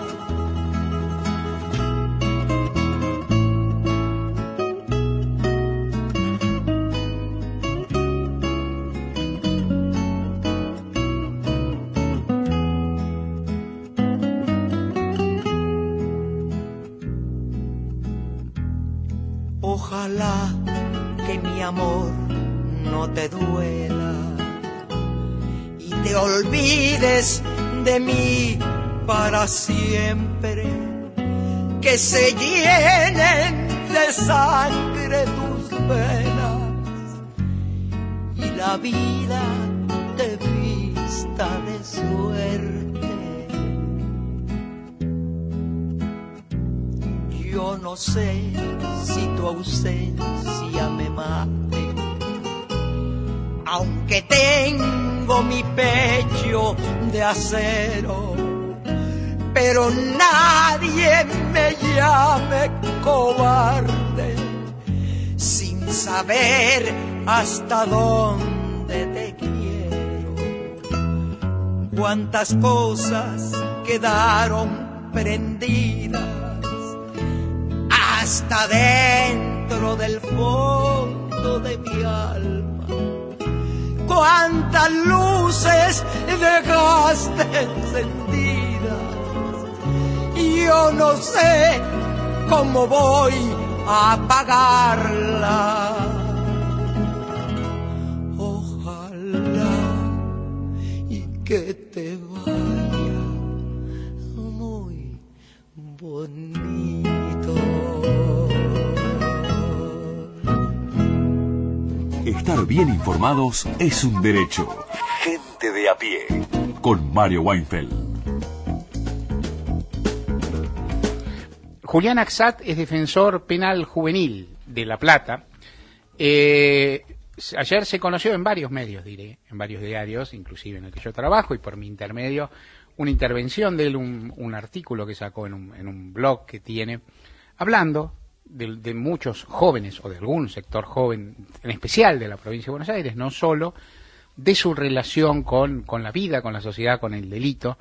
Ojalá que mi amor no te duela y te olvides de mí para siempre, que se llenen de sangre tus venas y la vida te vista de suerte. Yo no sé si tu ausencia me mate, aunque tengo mi pecho de acero, pero nadie me llame cobarde sin saber hasta dónde te quiero. Cuántas cosas quedaron prendidas hasta dentro del fondo de mi alma. Cuántas luces dejaste encendidas y yo no sé cómo voy a apagarlas. Ojalá y que te vaya muy bonito. Estar bien informados es un derecho. Gente de a pie. Con Mario Weinfeld. Julián Axat es defensor penal juvenil de La Plata. Eh, ayer se conoció en varios medios, diré, en varios diarios, inclusive en el que yo trabajo, y por mi intermedio, una intervención de él, un, un artículo que sacó en un, en un blog que tiene, hablando de, de muchos jóvenes, o de algún sector joven, en especial de la provincia de Buenos Aires, no solo, de su relación con, con la vida, con la sociedad, con el delito,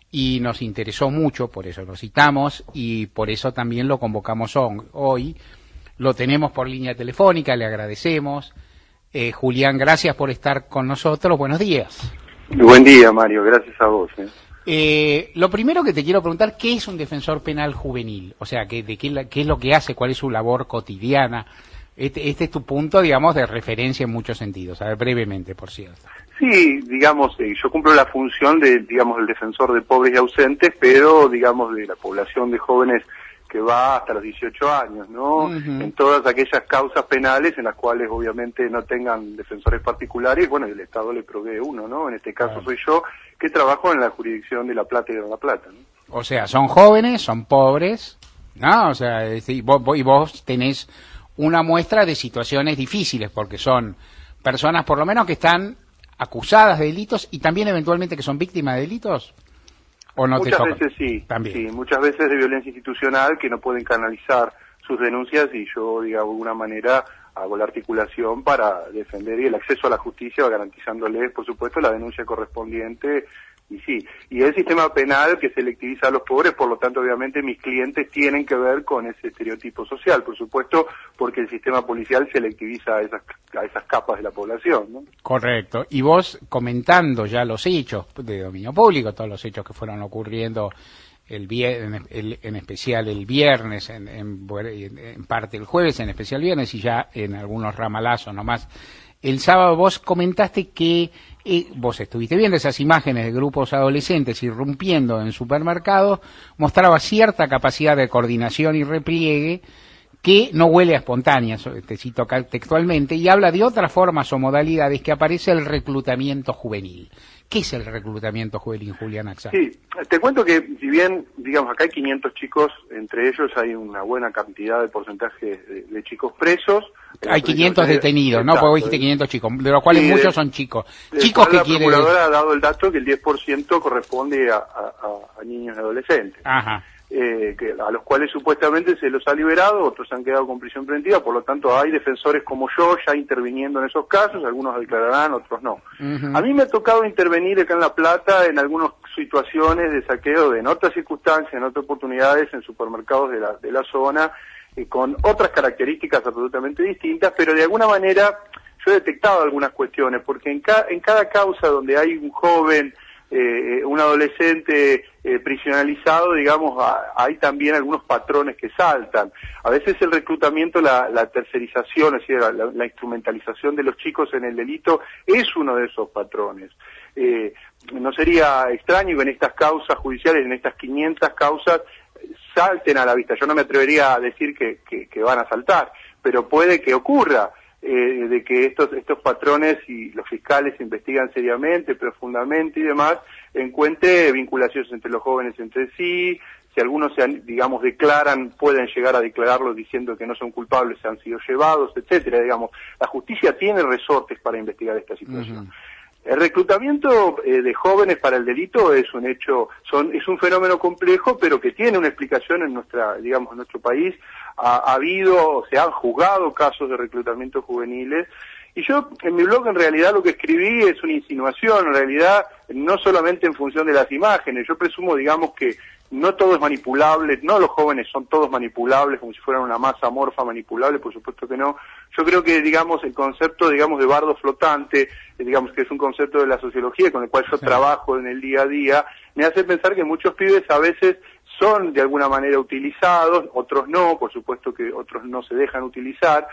y nos interesó mucho, por eso lo citamos y por eso también lo convocamos hoy. Lo tenemos por línea telefónica, le agradecemos. Eh, Julián, gracias por estar con nosotros. Buenos días. Buen día, Mario. Gracias a vos. ¿eh? Eh, lo primero que te quiero preguntar, ¿qué es un defensor penal juvenil? O sea, ¿qué, de qué, qué es lo que hace? ¿Cuál es su labor cotidiana? Este, este es tu punto, digamos, de referencia en muchos sentidos. A ver, brevemente, por cierto. Sí, digamos, eh, yo cumplo la función de, digamos, el defensor de pobres y ausentes, pero, digamos, de la población de jóvenes que va hasta los dieciocho años, ¿no? Uh-huh. En todas aquellas causas penales en las cuales obviamente no tengan defensores particulares, bueno, el Estado le provee uno, ¿no? En este caso claro. soy yo, que trabajo en la jurisdicción de La Plata y de La Plata, ¿no? O sea, son jóvenes, son pobres, ¿no? O sea, y vos, y vos tenés una muestra de situaciones difíciles, porque son personas por lo menos que están acusadas de delitos y también eventualmente que son víctimas de delitos. ¿O no muchas te veces sí, También. sí, muchas veces de violencia institucional que no pueden canalizar sus denuncias y yo, digamos, de alguna manera hago la articulación para defender y el acceso a la justicia, garantizándoles, por supuesto, la denuncia correspondiente. Y sí, y el sistema penal que selectiviza a los pobres, por lo tanto, obviamente, mis clientes tienen que ver con ese estereotipo social, por supuesto, porque el sistema policial selectiviza a esas, a esas capas de la población, ¿no? Correcto. Y vos, comentando ya los hechos de dominio público, todos los hechos que fueron ocurriendo el viernes, el, en especial el viernes, en, en, en parte el jueves, en especial viernes, y ya en algunos ramalazos nomás. El sábado vos comentaste que eh, vos estuviste viendo esas imágenes de grupos adolescentes irrumpiendo en supermercados, mostraba cierta capacidad de coordinación y repliegue que no huele a espontánea, te cito textualmente, y habla de otras formas o modalidades que aparece el reclutamiento juvenil. ¿Qué es el reclutamiento juvenil, Julián Axar? Sí, te cuento que si bien, digamos, acá hay quinientos chicos, entre ellos hay una buena cantidad de porcentaje de, de chicos presos. Hay quinientos detenidos, ¿no? Porque vos dijiste quinientos chicos, de los cuales sí, muchos de, son chicos. Chicos que quieren... La procuradora ha dado el dato que el diez por ciento corresponde a, a, a niños y adolescentes. Ajá. Eh, que a los cuales supuestamente se los ha liberado, otros han quedado con prisión preventiva, por lo tanto hay defensores como yo ya interviniendo en esos casos, algunos declararán, otros no. Uh-huh. A mí me ha tocado intervenir acá en La Plata en algunas situaciones de saqueo de en otras circunstancias, en otras oportunidades, en supermercados de la, de la zona, eh, con otras características absolutamente distintas, pero de alguna manera yo he detectado algunas cuestiones, porque en, ca- en cada causa donde hay un joven, Eh, un adolescente eh, prisionalizado, digamos, a, hay también algunos patrones que saltan. A veces el reclutamiento, la, la tercerización, es decir, la, la instrumentalización de los chicos en el delito es uno de esos patrones. Eh, no sería extraño que en estas causas judiciales, en estas quinientas causas, salten a la vista. Yo no me atrevería a decir que, que, que van a saltar, pero puede que ocurra. Eh, de que estos estos patrones y los fiscales investigan seriamente, profundamente y demás, encuentre vinculaciones entre los jóvenes entre sí, si algunos se han, digamos, declaran, pueden llegar a declararlo diciendo que no son culpables, se han sido llevados, etcétera. Digamos, la justicia tiene resortes para investigar esta situación. Uh-huh. El reclutamiento eh, de jóvenes para el delito es un hecho, son, es un fenómeno complejo, pero que tiene una explicación en nuestra, digamos, en nuestro país. Ha, ha habido, se han juzgado casos de reclutamiento juveniles, y yo en mi blog en realidad lo que escribí es una insinuación, en realidad no solamente en función de las imágenes, yo presumo, digamos, que no todo es manipulable, no los jóvenes son todos manipulables como si fueran una masa amorfa manipulable, por supuesto que no. Yo creo que, digamos, el concepto, digamos, de bardo flotante, digamos que es un concepto de la sociología con el cual yo sí. trabajo en el día a día, me hace pensar que muchos pibes a veces son de alguna manera utilizados, otros no, por supuesto que otros no se dejan utilizar,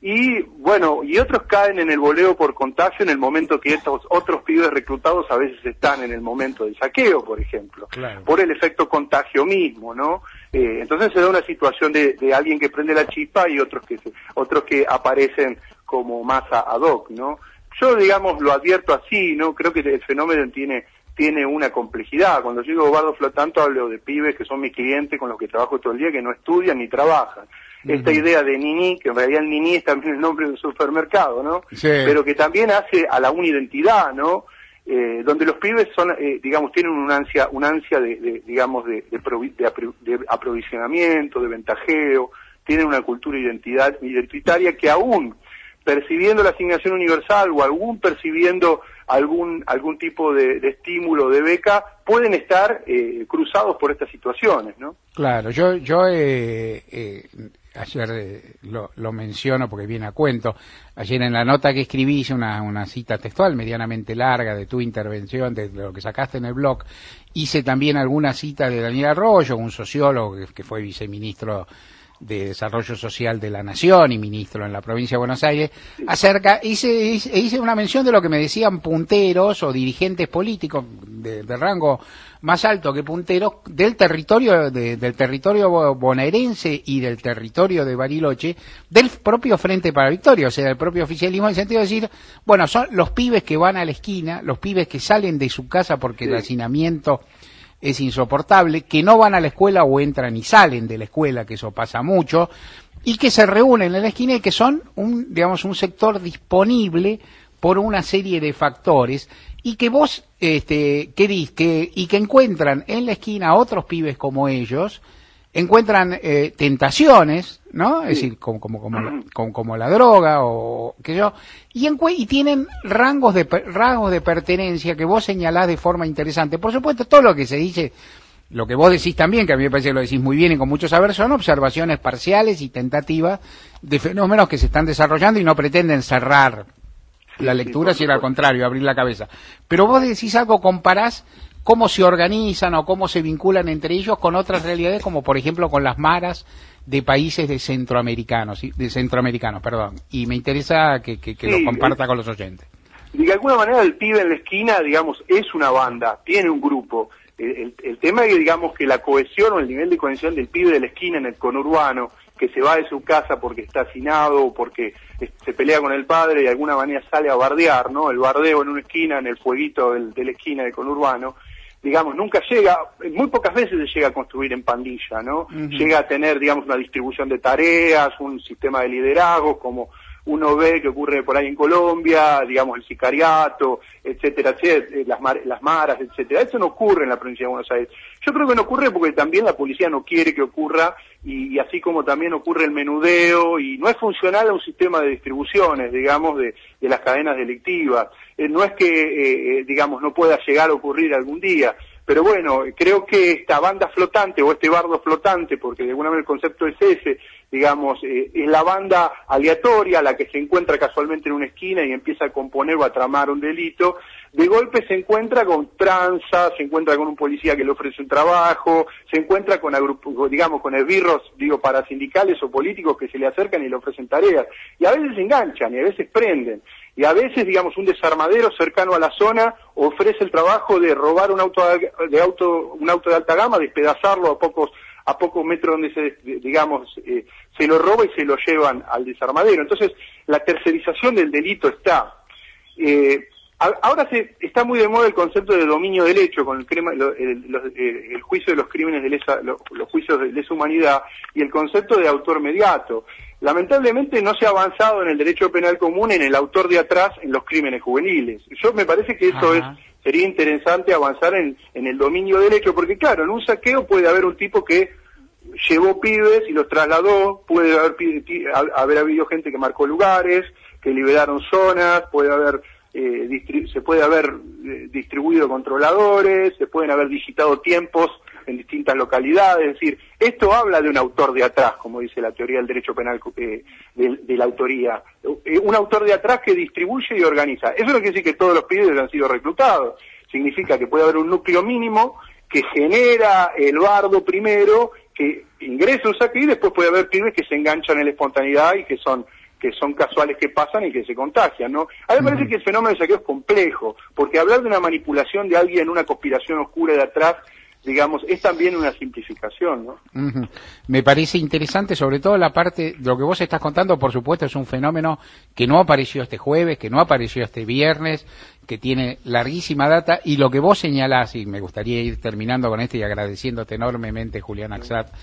y bueno, y otros caen en el voleo por contagio en el momento que estos otros pibes reclutados a veces están en el momento del saqueo, por ejemplo, claro. por el efecto contagio mismo, ¿no? Eh, entonces se da una situación de, de alguien que prende la chispa y otros que se, otros que aparecen como masa ad hoc, ¿no? Yo, digamos, lo advierto así, ¿no? Creo que el fenómeno tiene tiene una complejidad. Cuando yo digo bardo flotante hablo de pibes que son mis clientes con los que trabajo todo el día, que no estudian ni trabajan. Uh-huh. Esta idea de Nini, que en realidad el Nini es también el nombre de un supermercado, ¿no? Sí. Pero que también hace a la una identidad, ¿no? Eh, donde los pibes son, eh, digamos, tienen una ansia, una ansia de, de digamos, de, de, provi- de, apro- de aprovisionamiento, de ventajeo, tienen una cultura identidad, identitaria que aún percibiendo la asignación universal o algún percibiendo algún algún tipo de, de estímulo, de beca, pueden estar eh, cruzados por estas situaciones, ¿no? Claro, yo yo eh, eh, ayer eh, lo, lo menciono porque viene a cuento. Ayer en la nota que escribí hice una, una cita textual medianamente larga de tu intervención, de lo que sacaste en el blog. Hice también alguna cita de Daniel Arroyo, un sociólogo que, que fue viceministro de Desarrollo Social de la Nación y ministro en la provincia de Buenos Aires, acerca, hice, hice, hice una mención de lo que me decían punteros o dirigentes políticos de, de rango más alto que punteros del territorio de, del territorio bonaerense y del territorio de Bariloche, del propio Frente para la Victoria, o sea, del propio oficialismo, en el sentido de decir, bueno, son los pibes que van a la esquina, los pibes que salen de su casa porque el hacinamiento es insoportable, que no van a la escuela o entran y salen de la escuela, que eso pasa mucho, y que se reúnen en la esquina y que son un, digamos, un sector disponible por una serie de factores, y que vos este, querís que, y que encuentran en la esquina a otros pibes como ellos, encuentran eh, tentaciones, ¿no? Es decir, como como como la, como, como la droga o que yo, y, en, y tienen rangos de rasgos de pertenencia que vos señalás de forma interesante. Por supuesto, todo lo que se dice, lo que vos decís también, que a mí me parece que lo decís muy bien y con mucho saber, son observaciones parciales y tentativas de fenómenos que se están desarrollando y no pretenden cerrar la lectura, sino al contrario, abrir la cabeza. Pero vos decís algo, comparás cómo se organizan o cómo se vinculan entre ellos con otras realidades, como por ejemplo con las maras de países de centroamericanos, de centroamericanos, perdón. Y me interesa que, que, que sí, lo comparta eh, con los oyentes. De alguna manera el pibe en la esquina, digamos, es una banda, tiene un grupo. El, el, el tema es que, digamos, que la cohesión o el nivel de cohesión del pibe de la esquina en el conurbano, que se va de su casa porque está hacinado o porque se pelea con el padre y de alguna manera sale a bardear, ¿no? El bardeo en una esquina, en el fueguito del, de la esquina del conurbano, digamos, nunca llega, muy pocas veces se llega a construir en pandilla, ¿no? Uh-huh. Llega a tener, digamos, una distribución de tareas, un sistema de liderazgo, como uno ve que ocurre por ahí en Colombia, digamos, el sicariato, etcétera, etcétera, las, mar, las maras, etcétera. Eso no ocurre en la provincia de Buenos Aires. Yo creo que no ocurre porque también la policía no quiere que ocurra, y, y así como también ocurre el menudeo, y no es funcional a un sistema de distribuciones, digamos, de, de las cadenas delictivas. Eh, no es que, eh, digamos, no pueda llegar a ocurrir algún día, pero bueno, creo que esta banda flotante o este bardo flotante, porque de alguna manera el concepto es ese, digamos, eh, es la banda aleatoria, la que se encuentra casualmente en una esquina y empieza a componer o a tramar un delito, de golpe se encuentra con tranza, se encuentra con un policía que le ofrece un trabajo, se encuentra con, agrup- digamos, con esbirros, digo, parasindicales o políticos que se le acercan y le ofrecen tareas, y a veces se enganchan y a veces prenden, y a veces, digamos, un desarmadero cercano a la zona ofrece el trabajo de robar un auto de auto, un auto de alta gama, despedazarlo a pocos a pocos metros donde se, digamos, eh, se lo roba y se lo llevan al desarmadero. Entonces, la tercerización del delito está. Eh, ahora se está muy de moda el concepto de dominio del hecho, con el, crema, el, el, el, el juicio de los crímenes de lesa, los, los juicios de lesa humanidad, y el concepto de autor mediato. Lamentablemente no se ha avanzado en el derecho penal común en el autor de atrás en los crímenes juveniles. Yo me parece que eso Ajá. es sería interesante avanzar en, en el dominio del hecho, porque claro, en un saqueo puede haber un tipo que llevó pibes y los trasladó, puede haber, haber habido gente que marcó lugares, que liberaron zonas, puede haber eh, distri- se puede haber eh, distribuido controladores, se pueden haber digitado tiempos en distintas localidades. Es decir, esto habla de un autor de atrás, como dice la teoría del derecho penal eh, de, de la autoría. Eh, un autor de atrás que distribuye y organiza. Eso no quiere decir que todos los pibes han sido reclutados. Significa que puede haber un núcleo mínimo que genera el bardo primero, que ingresa un saque, y después puede haber pibes que se enganchan en la espontaneidad y que son que son casuales, que pasan y que se contagian, ¿no? A mí me parece que el fenómeno de saqueo es complejo, porque hablar de una manipulación de alguien, una conspiración oscura de atrás, digamos, es también una simplificación, ¿no? Uh-huh. Me parece interesante, sobre todo la parte, lo que vos estás contando, por supuesto, es un fenómeno que no apareció este jueves, que no apareció este viernes, que tiene larguísima data, y lo que vos señalás, y me gustaría ir terminando con esto y agradeciéndote enormemente, Julián Axat,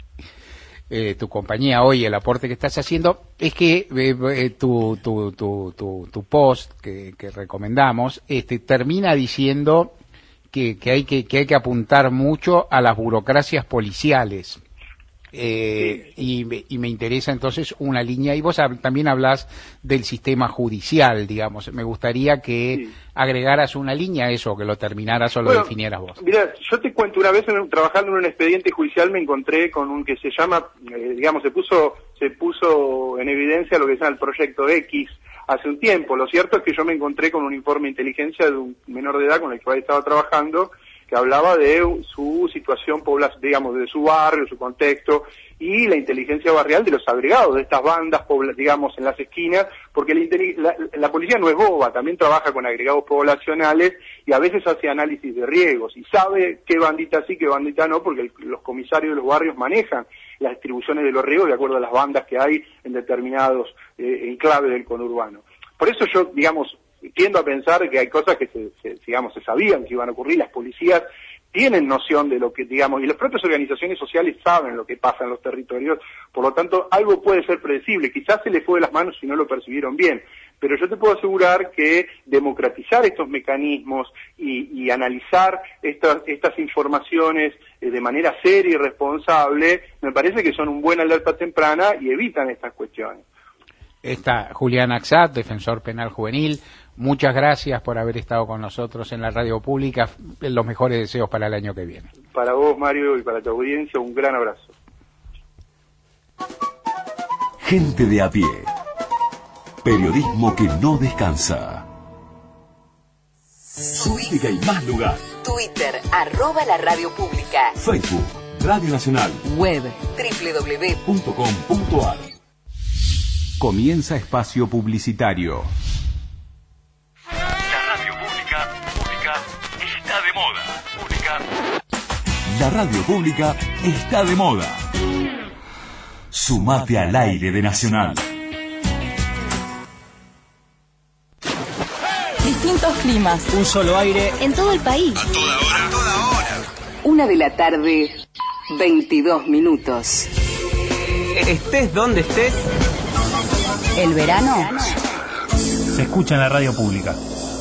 eh, tu compañía hoy, el aporte que estás haciendo, es que eh, eh, tu, tu, tu, tu, tu post que, que recomendamos, este, termina diciendo que, que hay que, que hay que apuntar mucho a las burocracias policiales. Eh, y, me, y me interesa entonces una línea, y vos hab, también hablás del sistema judicial, digamos. Me gustaría que sí. agregaras una línea a eso, que lo terminaras o lo bueno, definieras vos. Mira, yo te cuento, una vez en, trabajando en un expediente judicial me encontré con un que se llama, eh, digamos, se puso se puso en evidencia lo que se llama el Proyecto X hace un tiempo. Lo cierto es que yo me encontré con un informe de inteligencia de un menor de edad con el que había estado trabajando, que hablaba de su situación, digamos, de su barrio, su contexto, y la inteligencia barrial de los agregados de estas bandas, digamos, en las esquinas, porque la, la, la policía no es boba, también trabaja con agregados poblacionales y a veces hace análisis de riesgos y sabe qué bandita sí, qué bandita no, porque el, los comisarios de los barrios manejan las distribuciones de los riesgos de acuerdo a las bandas que hay en determinados eh, enclaves del conurbano. Por eso yo, digamos, tiendo a pensar que hay cosas que se, se, digamos, se sabían que iban a ocurrir, las policías tienen noción de lo que, digamos, y las propias organizaciones sociales saben lo que pasa en los territorios, por lo tanto, algo puede ser predecible, quizás se les fue de las manos si no lo percibieron bien, pero yo te puedo asegurar que democratizar estos mecanismos y, y analizar estas, estas informaciones eh, de manera seria y responsable, me parece que son un buen alerta temprana y evitan estas cuestiones. Está Julián Axat, defensor penal juvenil. Muchas gracias por haber estado con nosotros en la radio pública. Los mejores deseos para el año que viene. Para vos, Mario, y para tu audiencia, un gran abrazo. Gente de a pie. Periodismo que no descansa. Política y más lugar. Twitter, arroba la radio pública. Facebook, Radio Nacional. Web, doble u doble u doble u punto com punto a r. Comienza espacio publicitario. La radio pública, pública está de moda. Pública. La radio pública está de moda. Sumate al aire de Nacional. Distintos climas. Un solo aire. En todo el país. A toda hora. A toda hora. Una de la tarde, veintidós minutos. Estés donde estés. El verano se escucha en la radio pública.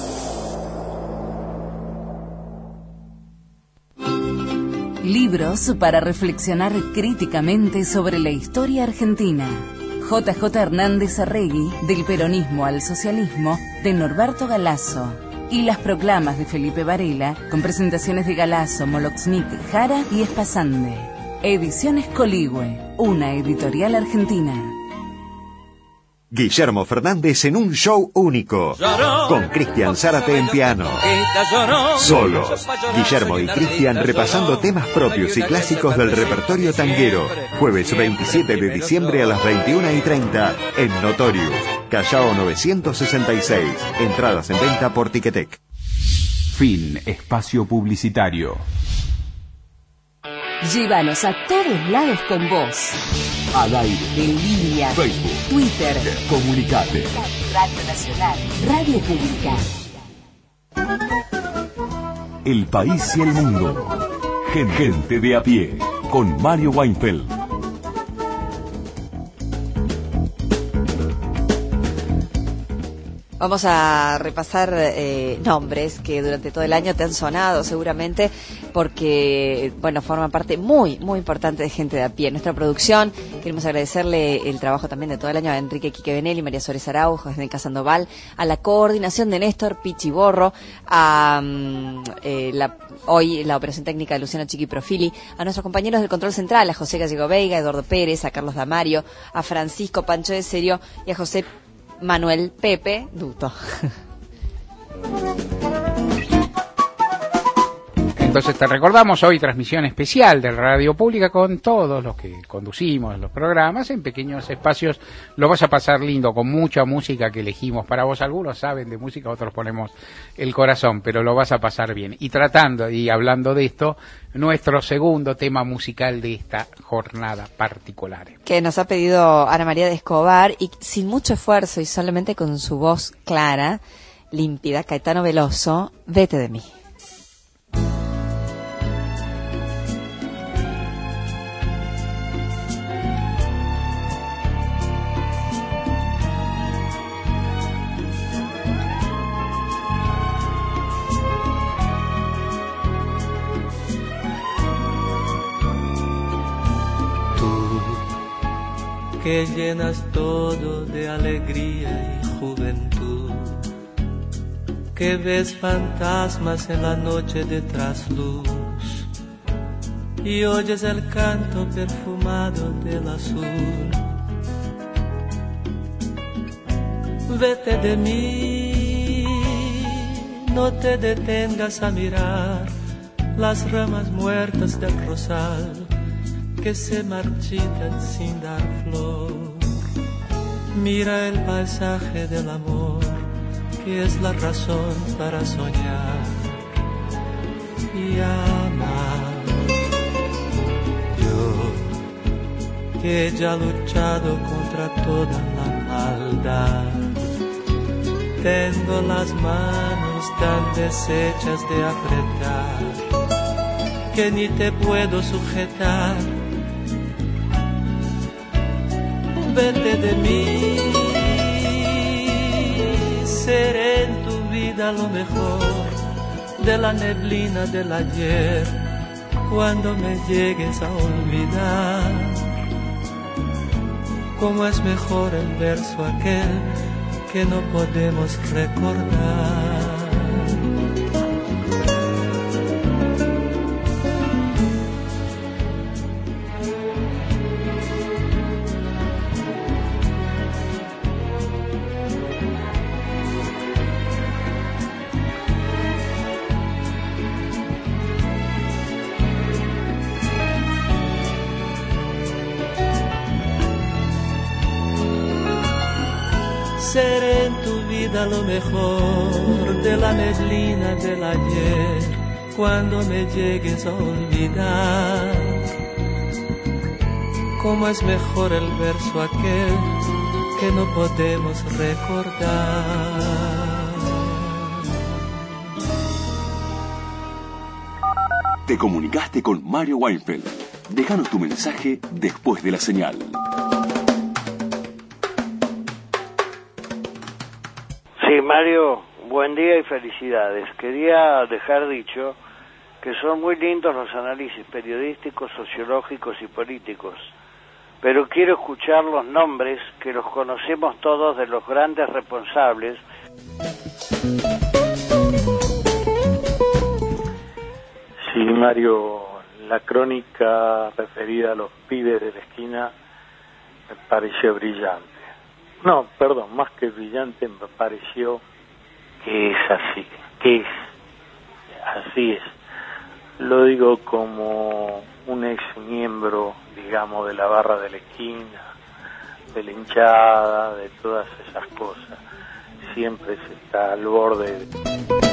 Libros para reflexionar críticamente sobre la historia argentina. J J Hernández Arregui, Del peronismo al socialismo, de Norberto Galazo. Y las proclamas de Felipe Varela, con presentaciones de Galazo, Moloxnik, Jara y Espasande. Ediciones Coligüe, una editorial argentina. Guillermo Fernández en un show único, con Cristian Zárate en piano. Solo. Guillermo y Cristian repasando temas propios y clásicos del repertorio tanguero. Jueves veintisiete de diciembre a las veintiuna y treinta en Notorious, Callao novecientos sesenta y seis. Entradas en venta por Ticketek. Fin. Espacio publicitario. Llévanos a todos lados con vos. Al aire. En línea. Facebook. Twitter. Comunicate. Radio Nacional. Radio Pública. El país y el mundo. Gente de a pie. Con Mario Weinfeld. Vamos a repasar eh, nombres que durante todo el año te han sonado seguramente porque, bueno, forman parte muy, muy importante de Gente de a pie. Nuestra producción, queremos agradecerle el trabajo también de todo el año a Enrique Quique Benelli, María Suárez Araujo, Esneca Sandoval, a la coordinación de Néstor Pichiborro, a um, eh, la, hoy la operación técnica de Luciano Chiqui Profili, a nuestros compañeros del control central, a José Gallego Veiga, a Eduardo Pérez, a Carlos Damario, a Francisco Pancho de Serio y a José Manuel Pepe Duto. Entonces te recordamos hoy transmisión especial de Radio Pública con todos los que conducimos los programas en pequeños espacios. Lo vas a pasar lindo con mucha música que elegimos para vos. Algunos saben de música, otros ponemos el corazón, pero lo vas a pasar bien. Y tratando y hablando de esto, nuestro segundo tema musical de esta jornada particular. Que nos ha pedido Ana María de Escobar y sin mucho esfuerzo y solamente con su voz clara, límpida, Caetano Veloso, Vete de mí. Tú que llenas todo de alegría y juventud, que ves fantasmas en la noche de trasluz y oyes el canto perfumado del azul. Vete de mí, no te detengas a mirar las ramas muertas del rosal que se marchitan sin dar flor. Mira el paisaje del amor, que es la razón para soñar y amar. Yo, que ya he luchado contra toda la maldad, tengo las manos tan deshechas de apretar que ni te puedo sujetar. Vete de mí, seré en tu vida lo mejor de la neblina del ayer, cuando me llegues a olvidar. Cómo es mejor el verso aquel que no podemos recordar. Seré en tu vida lo mejor de la neblina del ayer, cuando me llegues a olvidar. Cómo es mejor el verso aquel que no podemos recordar. Te comunicaste con Mario Weinfeld. Déjanos tu mensaje después de la señal. Sí, Mario, buen día y felicidades. Quería dejar dicho que son muy lindos los análisis periodísticos, sociológicos y políticos, pero quiero escuchar los nombres, que los conocemos todos, de los grandes responsables. Sí, Mario, la crónica referida a los pibes de la esquina me pareció brillante. No, perdón, más que brillante, me pareció que es así, que es, así es. Lo digo como un ex miembro, digamos, de la barra de la esquina, de la hinchada, de todas esas cosas. Siempre se está al borde de...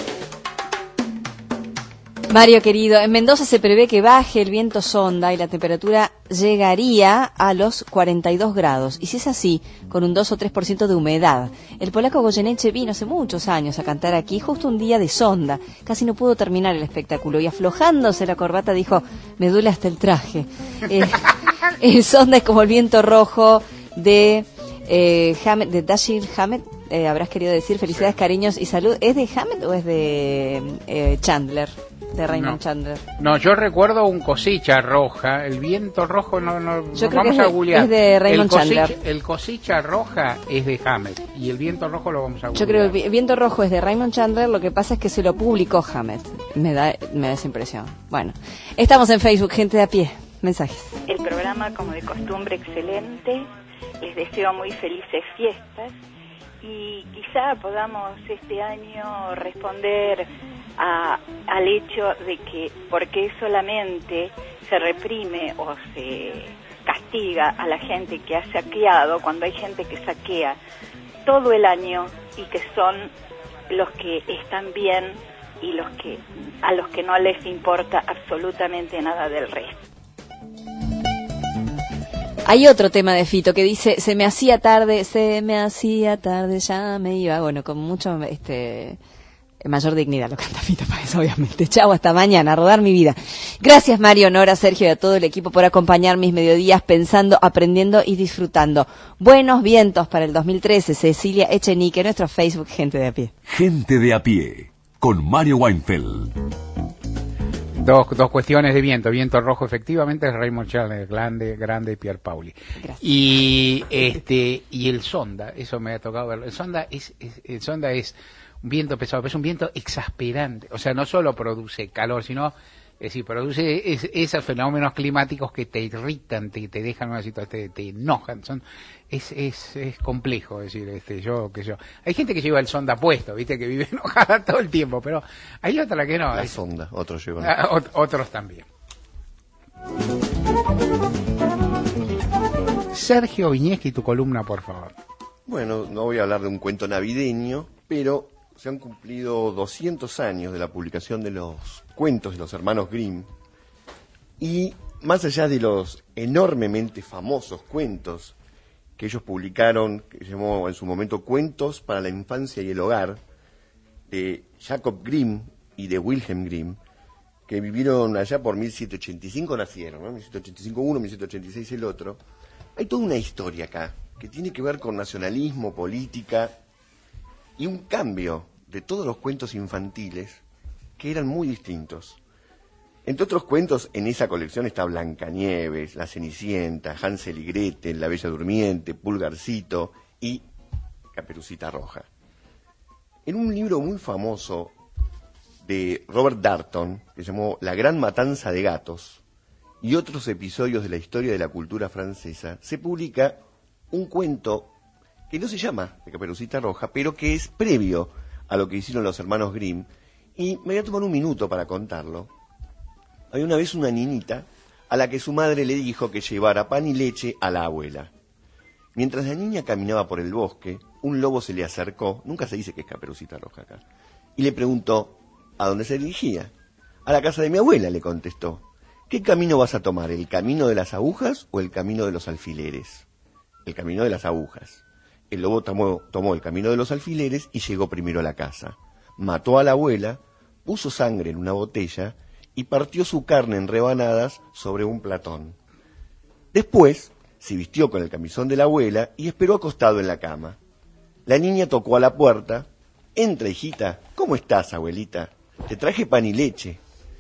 Mario querido, en Mendoza se prevé que baje el viento sonda y la temperatura llegaría a los cuarenta y dos grados. Y si es así, con un dos o tres por ciento de humedad. El polaco Goyeneche vino hace muchos años a cantar aquí, justo un día de sonda. Casi no pudo terminar el espectáculo y aflojándose la corbata dijo, me duele hasta el traje. Eh, el sonda es como el viento rojo de, eh, Hammett, de Dashiell Hammett. Eh, habrás querido decir felicidades, cariños y salud. ¿Es de Hammett o es de eh, Chandler? De Raymond no. Chandler. No, yo recuerdo un Cosicha Roja, el viento rojo, no, no, yo no creo vamos que a es googlear. Es de Raymond el Cosicha, Chandler. El Cosicha Roja es de Hammett y el viento rojo lo vamos a googlear. Yo creo que el viento rojo es de Raymond Chandler, lo que pasa es que se lo publicó Hammett. Me da, me da esa impresión. Bueno, estamos en Facebook, gente de a pie. Mensajes. El programa, como de costumbre, excelente. Les deseo muy felices fiestas y quizá podamos este año responder a, al hecho de que por qué solamente se reprime o se castiga a la gente que ha saqueado cuando hay gente que saquea todo el año y que son los que están bien y los que a los que no les importa absolutamente nada del resto. Hay otro tema de Fito que dice, se me hacía tarde, se me hacía tarde, ya me iba. Bueno, con mucho este mayor dignidad lo canta Fito Páez, obviamente. Chau, hasta mañana, a rodar mi vida. Gracias, Mario, Nora, Sergio y a todo el equipo por acompañar mis mediodías pensando, aprendiendo y disfrutando. Buenos vientos para el dos mil trece, Cecilia Echenique, nuestro Facebook, Gente de a pie. Gente de a pie, con Mario Weinfeld. Dos, dos cuestiones de viento. Viento rojo, efectivamente, es Raymond Chandler, grande, grande Pier Pauli. Gracias. Y este y el sonda, eso me ha tocado verlo. El sonda es, es el sonda es un viento pesado, pero es un viento exasperante. O sea, no solo produce calor, sino es decir, produce es, esos fenómenos climáticos que te irritan, te, te dejan una situación, te, te enojan. Son es, es es complejo, es decir, este yo que yo. Hay gente que lleva el sonda puesto, viste, que vive enojada todo el tiempo, pero hay otra que no. La es, sonda, otros llevan. Ah, ot- otros también. Sergio Viñeschi, tu columna, por favor. Bueno, no voy a hablar de un cuento navideño, pero se han cumplido doscientos años de la publicación de los cuentos de los hermanos Grimm, y más allá de los enormemente famosos cuentos que ellos publicaron, que se llamó en su momento Cuentos para la Infancia y el Hogar, de Jacob Grimm y de Wilhelm Grimm, que vivieron allá por mil setecientos ochenta y cinco, nacieron, ¿no? mil setecientos ochenta y cinco uno, mil setecientos ochenta y seis el otro. Hay toda una historia acá, que tiene que ver con nacionalismo, política, y un cambio de todos los cuentos infantiles que eran muy distintos. Entre otros cuentos, en esa colección está Blancanieves, La Cenicienta, Hansel y Gretel, La Bella Durmiente, Pulgarcito y Caperucita Roja. En un libro muy famoso de Robert Darnton, que se llamó La Gran Matanza de Gatos, y otros episodios de la historia de la cultura francesa, se publica un cuento que no se llama de Caperucita Roja, pero que es previo a lo que hicieron los hermanos Grimm, y me voy a tomar un minuto para contarlo. Había una vez una niñita a la que su madre le dijo que llevara pan y leche a la abuela. Mientras la niña caminaba por el bosque, un lobo se le acercó, nunca se dice que es Caperucita Roja acá, y le preguntó ¿a dónde se dirigía? A la casa de mi abuela, le contestó. ¿Qué camino vas a tomar, el camino de las agujas o el camino de los alfileres? El camino de las agujas. El lobo tomó, tomó el camino de los alfileres y llegó primero a la casa. Mató a la abuela, puso sangre en una botella y partió su carne en rebanadas sobre un platón. Después se vistió con el camisón de la abuela y esperó acostado en la cama. La niña tocó a la puerta. Entra, hijita. ¿Cómo estás, abuelita? Te traje pan y leche.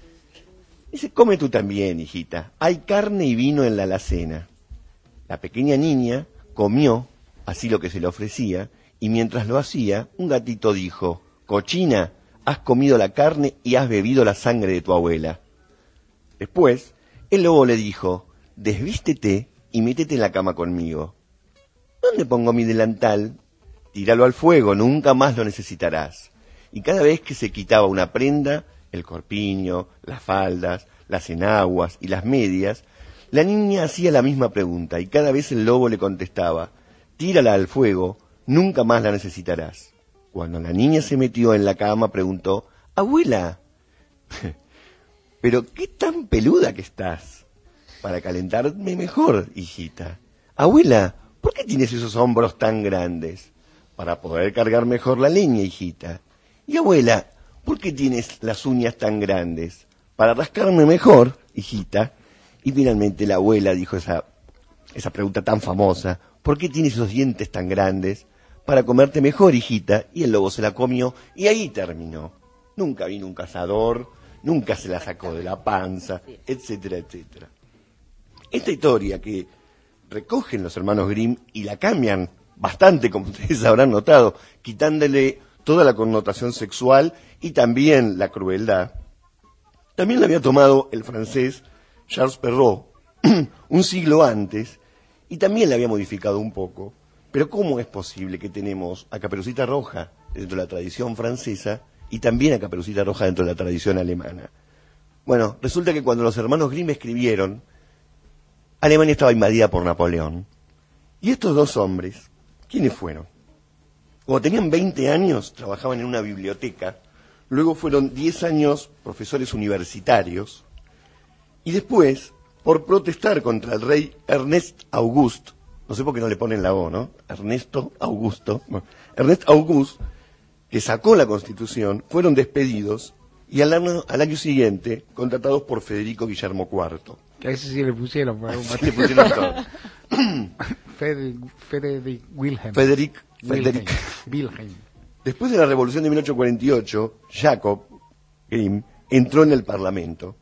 Dice, come tú también, hijita. Hay carne y vino en la alacena. La pequeña niña comió así lo que se le ofrecía, y mientras lo hacía, un gatito dijo, cochina, has comido la carne y has bebido la sangre de tu abuela. Después, el lobo le dijo, desvístete y métete en la cama conmigo. ¿Dónde pongo mi delantal? Tíralo al fuego, nunca más lo necesitarás. Y cada vez que se quitaba una prenda, el corpiño, las faldas, las enaguas y las medias, la niña hacía la misma pregunta, y cada vez el lobo le contestaba, tírala al fuego, nunca más la necesitarás. Cuando la niña se metió en la cama, preguntó, abuela, ¿pero qué tan peluda que estás? Para calentarme mejor, hijita. Abuela, ¿por qué tienes esos hombros tan grandes? Para poder cargar mejor la leña, hijita. Y abuela, ¿por qué tienes las uñas tan grandes? Para rascarme mejor, hijita. Y finalmente la abuela dijo esa, esa pregunta tan famosa, ¿por qué tienes esos dientes tan grandes? Para comerte mejor, hijita. Y el lobo se la comió y ahí terminó. Nunca vino un cazador, nunca se la sacó de la panza, etcétera, etcétera. Esta historia que recogen los hermanos Grimm y la cambian bastante, como ustedes habrán notado, quitándole toda la connotación sexual y también la crueldad, también la había tomado el francés Charles Perrault un siglo antes, y también la había modificado un poco. Pero ¿cómo es posible que tenemos a Caperucita Roja dentro de la tradición francesa y también a Caperucita Roja dentro de la tradición alemana? Bueno, resulta que cuando los hermanos Grimm escribieron, Alemania estaba invadida por Napoleón. Y estos dos hombres, ¿quiénes fueron? Cuando tenían veinte años, trabajaban en una biblioteca, luego fueron diez años profesores universitarios, y después, por protestar contra el rey Ernest Auguste, no sé por qué no le ponen la O, ¿no? Ernesto Augusto, bueno, Ernest Auguste, que sacó la Constitución, fueron despedidos y al año, al año siguiente contratados por Federico Guillermo cuarto. Que a ese sí le pusieron. Por algún sí le pusieron todo. Frederick, Frederick Wilhelm. Frederick, Frederick. Wilhelm. Después de la Revolución de mil ochocientos cuarenta y ocho, Jacob Grimm entró en el Parlamento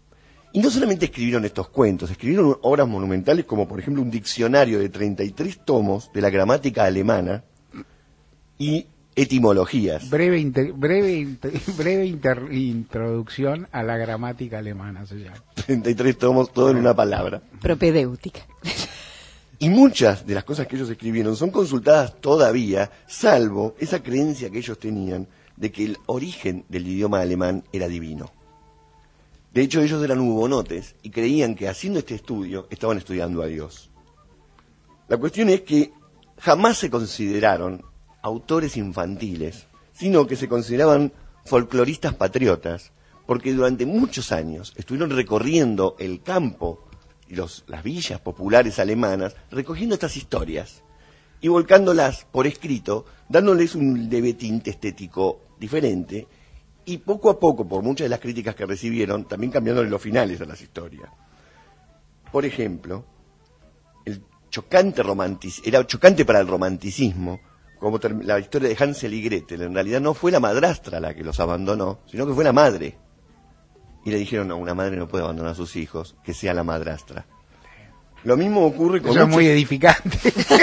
Y no solamente escribieron estos cuentos, escribieron obras monumentales como por ejemplo un diccionario de treinta y tres tomos de la gramática alemana y etimologías. Breve, inter, breve, inter, breve inter, introducción a la gramática alemana se llama. treinta y tres tomos, todo en una palabra. Propedéutica. Y muchas de las cosas que ellos escribieron son consultadas todavía, salvo esa creencia que ellos tenían de que el origen del idioma alemán era divino. De hecho, ellos eran hugonotes y creían que haciendo este estudio estaban estudiando a Dios. La cuestión es que jamás se consideraron autores infantiles, sino que se consideraban folcloristas patriotas, porque durante muchos años estuvieron recorriendo el campo y los, las villas populares alemanas, recogiendo estas historias y volcándolas por escrito, dándoles un leve tinte estético diferente, y poco a poco, por muchas de las críticas que recibieron, también cambiándole los finales a las historias. Por ejemplo, el chocante romantic, era chocante para el romanticismo, como la historia de Hansel y Gretel. En realidad no fue la madrastra la que los abandonó, sino que fue la madre. Y le dijeron, no, una madre no puede abandonar a sus hijos, que sea la madrastra. Lo mismo ocurre con... Eso muchos... es muy edificante.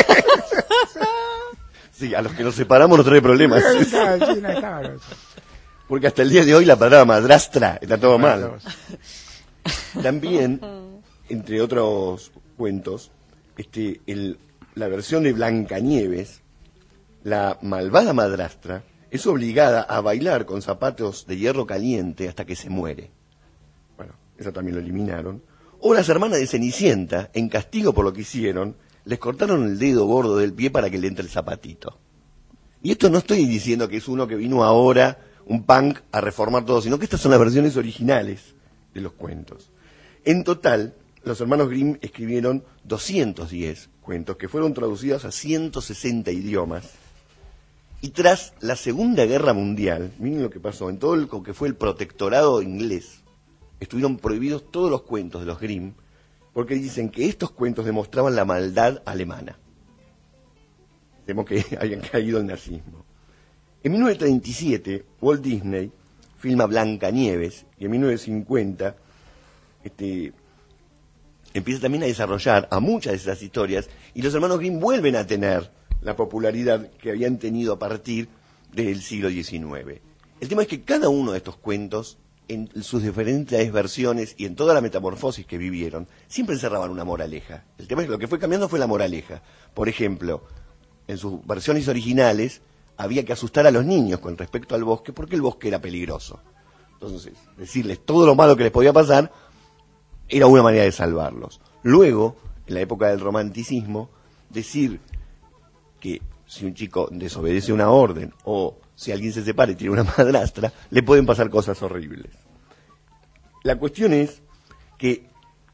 Sí, a los que nos separamos nos trae problemas. Porque hasta el día de hoy la palabra madrastra está todo mal. También, entre otros cuentos, este, el, la versión de Blancanieves, la malvada madrastra, es obligada a bailar con zapatos de hierro caliente hasta que se muere. Bueno, eso también lo eliminaron. O las hermanas de Cenicienta, en castigo por lo que hicieron, les cortaron el dedo gordo del pie para que le entre el zapatito. Y esto no estoy diciendo que es uno que vino ahora, un punk, a reformar todo, sino que estas son las versiones originales de los cuentos. En total, los hermanos Grimm escribieron doscientos diez cuentos que fueron traducidos a ciento sesenta idiomas. Y tras la Segunda Guerra Mundial, miren lo que pasó, en todo lo que fue el protectorado inglés, estuvieron prohibidos todos los cuentos de los Grimm, porque dicen que estos cuentos demostraban la maldad alemana. Temo que hayan caído el nazismo. En mil novecientos treinta y siete, Walt Disney filma Blancanieves, y en mil novecientos cincuenta este, empieza también a desarrollar a muchas de esas historias, y los hermanos Grimm vuelven a tener la popularidad que habían tenido a partir del siglo diecinueve. El tema es que cada uno de estos cuentos, en sus diferentes versiones y en toda la metamorfosis que vivieron, siempre encerraban una moraleja. El tema es que lo que fue cambiando fue la moraleja. Por ejemplo, en sus versiones originales había que asustar a los niños con respecto al bosque porque el bosque era peligroso. Entonces, decirles todo lo malo que les podía pasar era una manera de salvarlos. Luego, en la época del romanticismo, decir que si un chico desobedece una orden o si alguien se separa y tiene una madrastra, le pueden pasar cosas horribles. La cuestión es que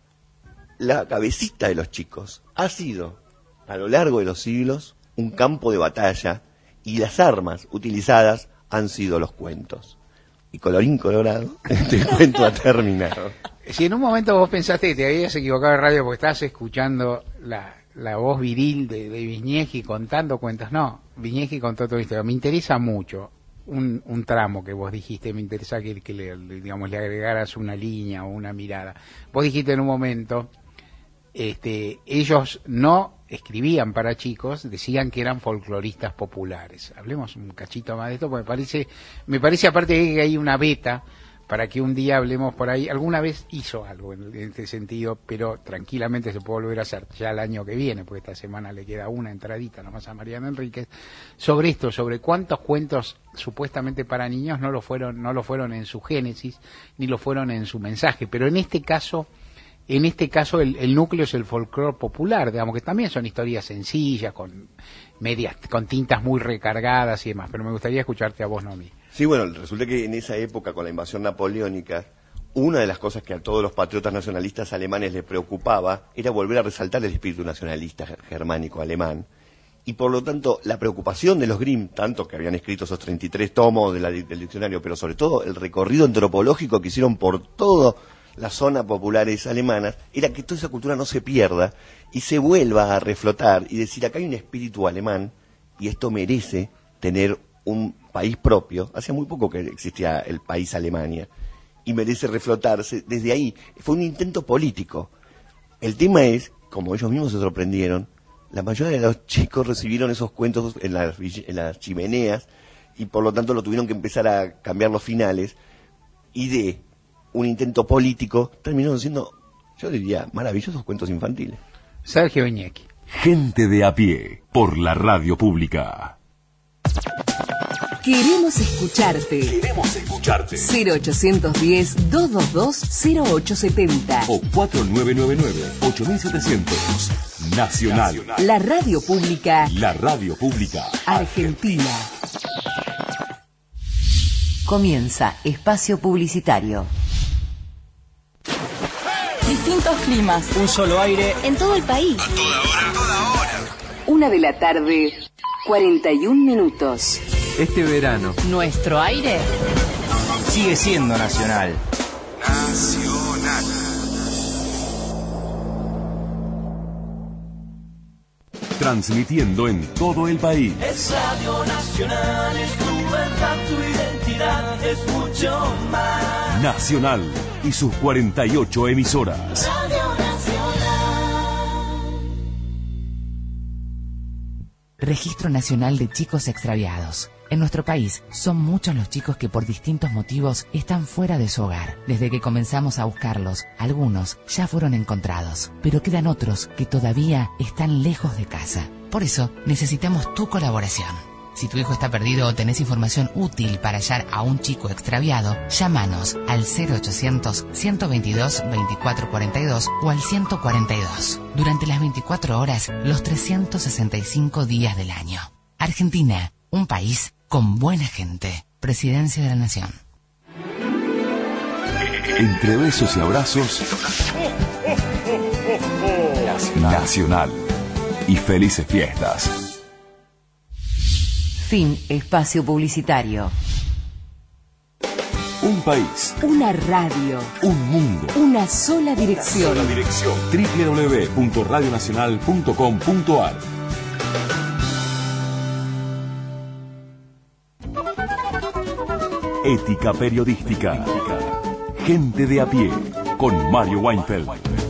la cabecita de los chicos ha sido, a lo largo de los siglos, un campo de batalla, y las armas utilizadas han sido los cuentos. Y colorín colorado, este cuento ha terminado. Si en un momento vos pensaste que te habías equivocado de radio porque estabas escuchando la, la voz viril de, de Wisniewski contando cuentos, no, Wisniewski contó toda la historia. Me interesa mucho un, un tramo que vos dijiste, me interesa que, que le, digamos, le agregaras una línea o una mirada. Vos dijiste en un momento, este, ellos no escribían para chicos, decían que eran folcloristas populares. Hablemos un cachito más de esto, porque me parece, me parece aparte que hay una beta para que un día hablemos por ahí. Alguna vez hizo algo en, en este sentido, pero tranquilamente se puede volver a hacer ya el año que viene, porque esta semana le queda una entradita nomás a Mariana Enríquez, sobre esto, sobre cuántos cuentos supuestamente para niños no lo fueron, no lo fueron en su génesis, ni lo fueron en su mensaje, pero en este caso... En este caso el, el núcleo es el folclore popular, digamos que también son historias sencillas, con medias, con tintas muy recargadas y demás, pero me gustaría escucharte a vos, Nomi. Sí, bueno, resulta que en esa época, con la invasión napoleónica, una de las cosas que a todos los patriotas nacionalistas alemanes les preocupaba era volver a resaltar el espíritu nacionalista germánico alemán. Y por lo tanto, la preocupación de los Grimm, tanto que habían escrito esos treinta y tres tomos de la, del diccionario, pero sobre todo el recorrido antropológico que hicieron por todo las zonas populares alemanas, era que toda esa cultura no se pierda y se vuelva a reflotar y decir, acá hay un espíritu alemán y esto merece tener un país propio. Hacía muy poco que existía el país Alemania y merece reflotarse, desde ahí. Fue un intento político. El tema es, como ellos mismos se sorprendieron, la mayoría de los chicos recibieron esos cuentos en las, en las chimeneas y por lo tanto lo tuvieron que empezar a cambiar los finales, y de un intento político terminaron siendo, yo diría, maravillosos cuentos infantiles. Sergio Viñecki. Gente de a pie, por la radio pública. Queremos escucharte. Queremos escucharte. cero ochocientos diez, doscientos veintidós, cero ocho setenta. O cuatro nueve nueve nueve, ocho mil setecientos. Nacional. La radio pública. La radio pública. Argentina. Comienza espacio publicitario. Distintos climas. Un solo aire. En todo el país. A toda hora. A toda hora. Una de la tarde, cuarenta y un minutos. Este verano. Nuestro aire Sigue siendo nacional. Nacional. Transmitiendo en todo el país. Es Radio Nacional, es tu verdad, tu identidad, es mucho más. Nacional y sus cuarenta y ocho emisoras. Radio Nacional. Registro Nacional de Chicos Extraviados. En nuestro país son muchos los chicos que por distintos motivos están fuera de su hogar. Desde que comenzamos a buscarlos, algunos ya fueron encontrados, pero quedan otros que todavía están lejos de casa. Por eso necesitamos tu colaboración. Si tu hijo está perdido o tenés información útil para hallar a un chico extraviado, llámanos al cero ochocientos, ciento veintidós, veinticuatro cuarenta y dos o al ciento cuarenta y dos. Durante las veinticuatro horas, los trescientos sesenta y cinco días del año. Argentina, un país con buena gente. Presidencia de la Nación. Entre besos y abrazos, Nacional y felices fiestas. Fin espacio publicitario. Un país, Una radio, un mundo, una sola dirección. sola dirección. doble u doble u doble u punto radio nacional punto com punto a r. Ética periodística. Gente de a pie, con Mario Weinfeld.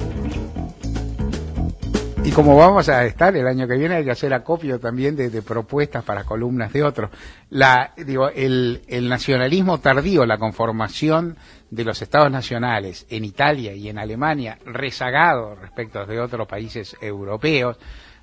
Y como vamos a estar el año que viene, hay que hacer acopio también de, de propuestas para columnas de otros. La, digo, el, el nacionalismo tardío, la conformación de los estados nacionales en Italia y en Alemania, rezagado respecto de otros países europeos,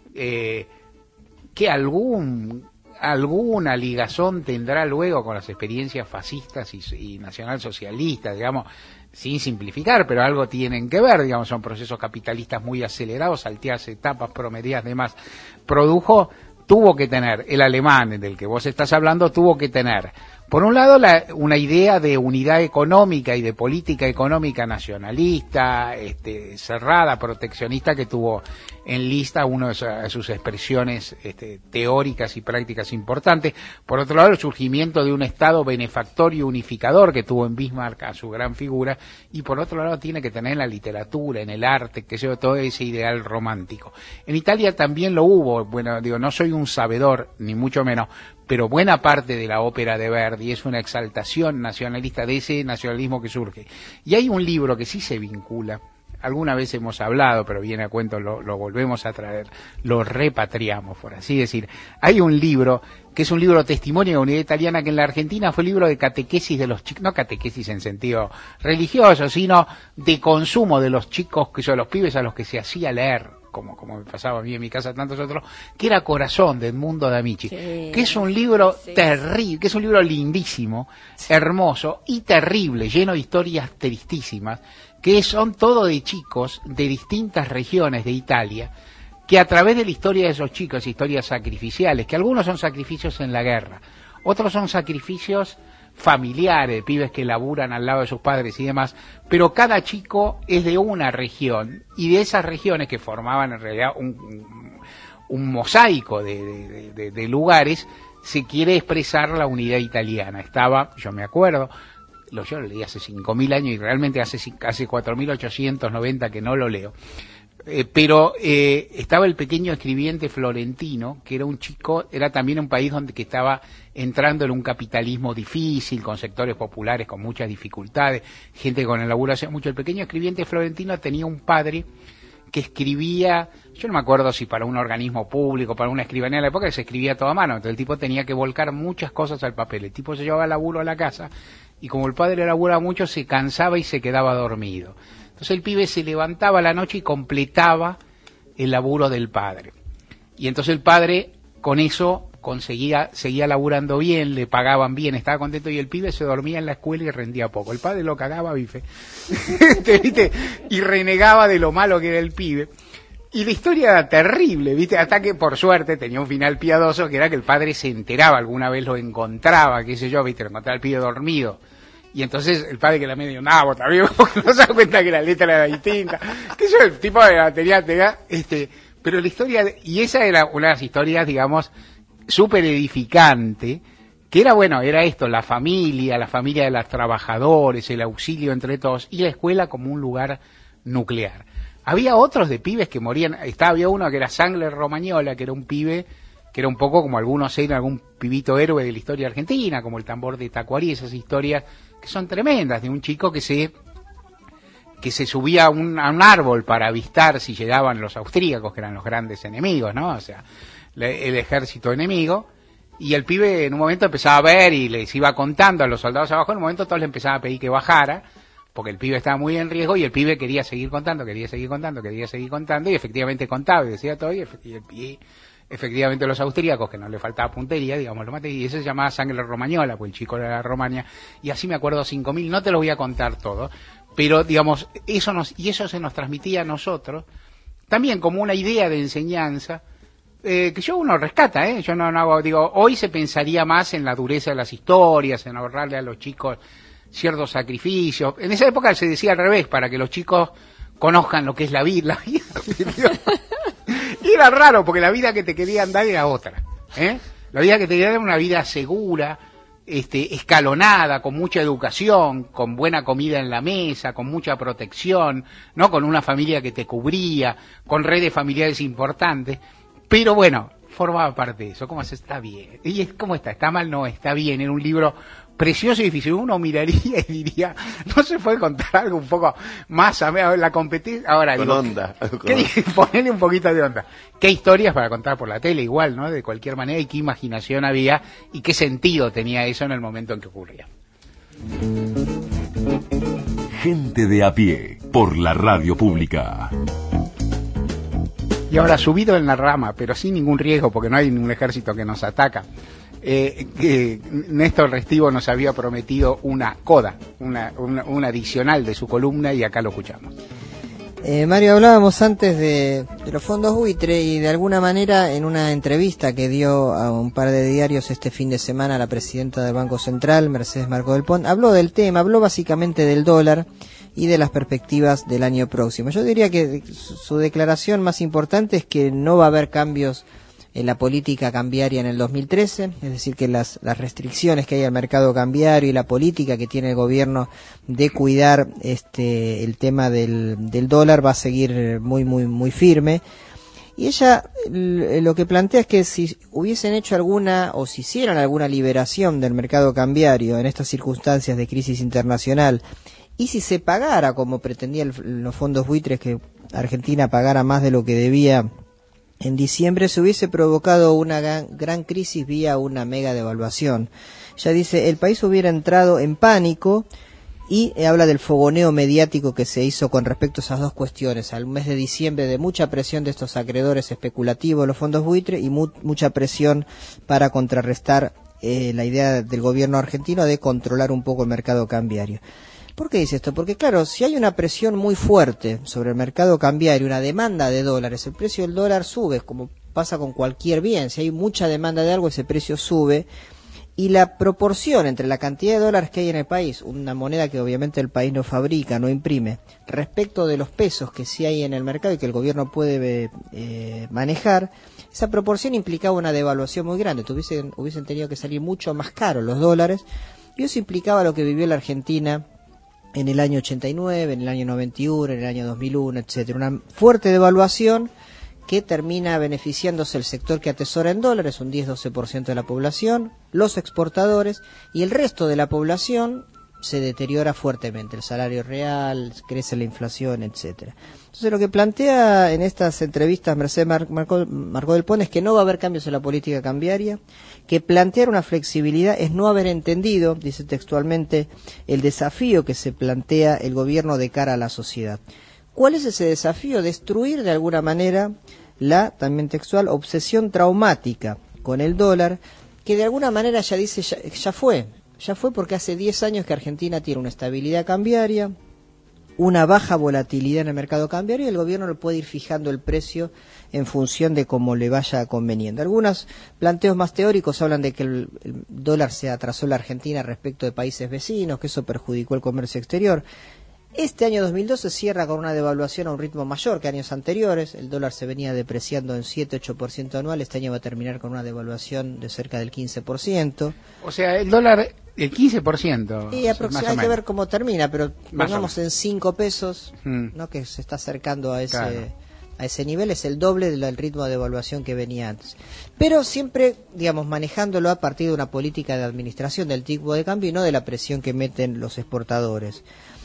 eh, que algún alguna ligazón tendrá luego con las experiencias fascistas y, y nacionalsocialistas, digamos, sin simplificar, pero algo tienen que ver, digamos, son procesos capitalistas muy acelerados, salteadas etapas, promedias, demás. Produjo, tuvo que tener, el alemán del que vos estás hablando, tuvo que tener, por un lado, la, una idea de unidad económica y de política económica nacionalista, este, cerrada, proteccionista, que tuvo en lista una de sus expresiones este, teóricas y prácticas importantes. Por otro lado, el surgimiento de un Estado benefactor y unificador que tuvo en Bismarck a su gran figura, y por otro lado tiene que tener en la literatura, en el arte, que sea todo ese ideal romántico. En Italia también lo hubo, bueno, digo, no soy un sabedor, ni mucho menos, pero buena parte de la ópera de Verdi es una exaltación nacionalista de ese nacionalismo que surge. Y hay un libro que sí se vincula, alguna vez hemos hablado, pero viene a cuento, lo, lo volvemos a traer, lo repatriamos, por así decir. Hay un libro que es un libro testimonio de la unidad italiana, que en la Argentina fue libro de catequesis de los chicos, no catequesis en sentido religioso, sino de consumo de los chicos, que son los pibes a los que se hacía leer, como, como me pasaba a mí en mi casa, tantos otros, que era Corazón, de Edmundo D'Amici, sí, que es un libro sí, terrible, que es un libro lindísimo, sí, hermoso y terrible, lleno de historias tristísimas, que son todo de chicos de distintas regiones de Italia, que a través de la historia de esos chicos, historias sacrificiales, que algunos son sacrificios en la guerra, otros son sacrificios familiares, pibes que laburan al lado de sus padres y demás, pero cada chico es de una región, y de esas regiones que formaban en realidad un, un, un mosaico de, de, de, de lugares, se quiere expresar la unidad italiana. Estaba, yo me acuerdo, lo, yo lo leí hace cinco mil años y realmente hace, hace cuatro mil ochocientos noventa que no lo leo. Eh, pero eh, estaba el pequeño escribiente florentino, que era un chico, era también un país donde que estaba entrando en un capitalismo difícil, con sectores populares con muchas dificultades, gente con el laburo hacía mucho. El pequeño escribiente florentino tenía un padre que escribía, yo no me acuerdo si para un organismo público, para una escribanía de la época, que se escribía todo a mano, entonces el tipo tenía que volcar muchas cosas al papel, el tipo se llevaba el laburo a la casa, y como el padre laburaba mucho, se cansaba y se quedaba dormido. Entonces el pibe se levantaba a la noche y completaba el laburo del padre. Y entonces el padre con eso conseguía, seguía laburando bien, le pagaban bien, estaba contento, y el pibe se dormía en la escuela y rendía poco. El padre lo cagaba bife. ¿Viste? Y renegaba de lo malo que era el pibe. Y la historia era terrible, ¿viste? Hasta que por suerte tenía un final piadoso, que era que el padre se enteraba, alguna vez lo encontraba, qué sé yo, ¿viste? Lo encontraba el pibe dormido. Y entonces el padre que la medio nabo también, porque no se da cuenta que la letra era distinta. Que yo, el tipo era, tenía, tenía, este, pero la historia, y esa era una de las historias, digamos, súper edificante, que era, bueno, era esto, la familia, la familia de los trabajadores, el auxilio entre todos, y la escuela como un lugar nuclear. Había otros de pibes que morían, estaba, había uno que era Sangler Romagnola, que era un pibe que era un poco como algunos eran algún pibito héroe de la historia argentina, como el tambor de Tacuarí, esas historias que son tremendas, de un chico que se que se subía a un, a un árbol para avistar si llegaban los austríacos, que eran los grandes enemigos, ¿no? O sea, le, el ejército enemigo, y el pibe en un momento empezaba a ver y les iba contando a los soldados abajo, en un momento todos le empezaban a pedir que bajara, porque el pibe estaba muy en riesgo, y el pibe quería seguir contando, quería seguir contando, quería seguir contando, y efectivamente contaba y decía todo, y, y, y efectivamente los austríacos, que no le faltaba puntería, digamos, lo maté, y eso se llamaba Sangre Romagnola, pues el chico era de Romagna, y así me acuerdo cinco mil, no te lo voy a contar todo, pero digamos, eso nos, y eso se nos transmitía a nosotros, también como una idea de enseñanza, eh, que yo uno rescata, eh, yo no, no hago, digo, hoy se pensaría más en la dureza de las historias, en ahorrarle a los chicos ciertos sacrificios, en esa época se decía al revés, para que los chicos conozcan lo que es la vida, la vida, y era raro, porque la vida que te querían dar era otra, ¿eh? La vida que te querían dar era una vida segura, este, escalonada, con mucha educación, con buena comida en la mesa, con mucha protección, ¿no? Con una familia que te cubría, con redes familiares importantes, pero bueno, formaba parte de eso. ¿Cómo se está bien? ¿Y es, cómo está? ¿Está mal? No, está bien. Era un libro precioso y difícil. Uno miraría y diría, no se puede contar algo un poco más a la competencia. Ahora, con digo, onda. ¿qué, ponerle un poquito de onda. ¿Qué historias para contar por la tele? Igual, ¿no? De cualquier manera, y qué imaginación había y qué sentido tenía eso en el momento en que ocurría. Gente de a pie, por la radio pública. Y ahora, subido en la rama, pero sin ningún riesgo, porque no hay ningún ejército que nos ataca, eh, que Néstor Restivo nos había prometido una coda, una, una, una adicional de su columna, y acá lo escuchamos. Eh, Mario, hablábamos antes de, de los fondos buitre, y de alguna manera en una entrevista que dio a un par de diarios este fin de semana la presidenta del Banco Central, Mercedes Marcó del Pont, habló del tema, habló básicamente del dólar y de las perspectivas del año próximo. Yo diría que su declaración más importante es que no va a haber cambios en la política cambiaria en el dos mil trece, es decir, que las, las restricciones que hay al mercado cambiario y la política que tiene el gobierno de cuidar este el tema del, del dólar va a seguir muy muy muy firme. Y ella lo que plantea es que si hubiesen hecho alguna, o si hicieran alguna liberación del mercado cambiario en estas circunstancias de crisis internacional, y si se pagara, como pretendían los fondos buitres, que Argentina pagara más de lo que debía en diciembre, se hubiese provocado una gran, gran crisis vía una mega devaluación. Ella dice, el país hubiera entrado en pánico, y habla del fogoneo mediático que se hizo con respecto a esas dos cuestiones, al mes de diciembre, de mucha presión de estos acreedores especulativos, los fondos buitres, y mu mucha presión para contrarrestar eh, la idea del gobierno argentino de controlar un poco el mercado cambiario. ¿Por qué dice esto? Porque claro, si hay una presión muy fuerte sobre el mercado cambiario, una demanda de dólares, el precio del dólar sube, como pasa con cualquier bien. Si hay mucha demanda de algo, ese precio sube, y la proporción entre la cantidad de dólares que hay en el país, una moneda que obviamente el país no fabrica, no imprime, respecto de los pesos que sí hay en el mercado y que el gobierno puede eh, manejar, esa proporción implicaba una devaluación muy grande. Hubiesen, hubiesen tenido que salir mucho más caros los dólares, y eso implicaba lo que vivió la Argentina en el año ochenta y nueve, en el año noventa y uno, en el año dos mil uno, etcétera. Una fuerte devaluación que termina beneficiándose el sector que atesora en dólares, un diez a doce por ciento de la población, los exportadores, y el resto de la población se deteriora fuertemente, el salario real, crece la inflación, etcétera. Entonces lo que plantea en estas entrevistas Mercedes Mar Marco, Marco del Pon es que no va a haber cambios en la política cambiaria, que plantear una flexibilidad es no haber entendido, dice textualmente, el desafío que se plantea el gobierno de cara a la sociedad. ¿Cuál es ese desafío? Destruir de alguna manera la, también textual, obsesión traumática con el dólar, que de alguna manera ya dice, ya, ya fue, ya fue porque hace diez años que Argentina tiene una estabilidad cambiaria, una baja volatilidad en el mercado cambiario, y el gobierno le puede ir fijando el precio en función de cómo le vaya conveniendo. Algunos planteos más teóricos hablan de que el, el dólar se atrasó en la Argentina respecto de países vecinos, que eso perjudicó el comercio exterior. Este año dos mil doce cierra con una devaluación a un ritmo mayor que años anteriores. El dólar se venía depreciando en siete a ocho por ciento anual. Este año va a terminar con una devaluación de cerca del quince por ciento. O sea, el dólar, el quince por ciento. Y aproximadamente hay que ver cómo termina, pero pongamos en cinco pesos, mm. ¿no? Que se está acercando a ese, claro. a ese nivel. Es el doble del ritmo de devaluación que venía antes. Pero siempre, digamos, manejándolo a partir de una política de administración del tipo de cambio y no de la presión que meten los exportadores.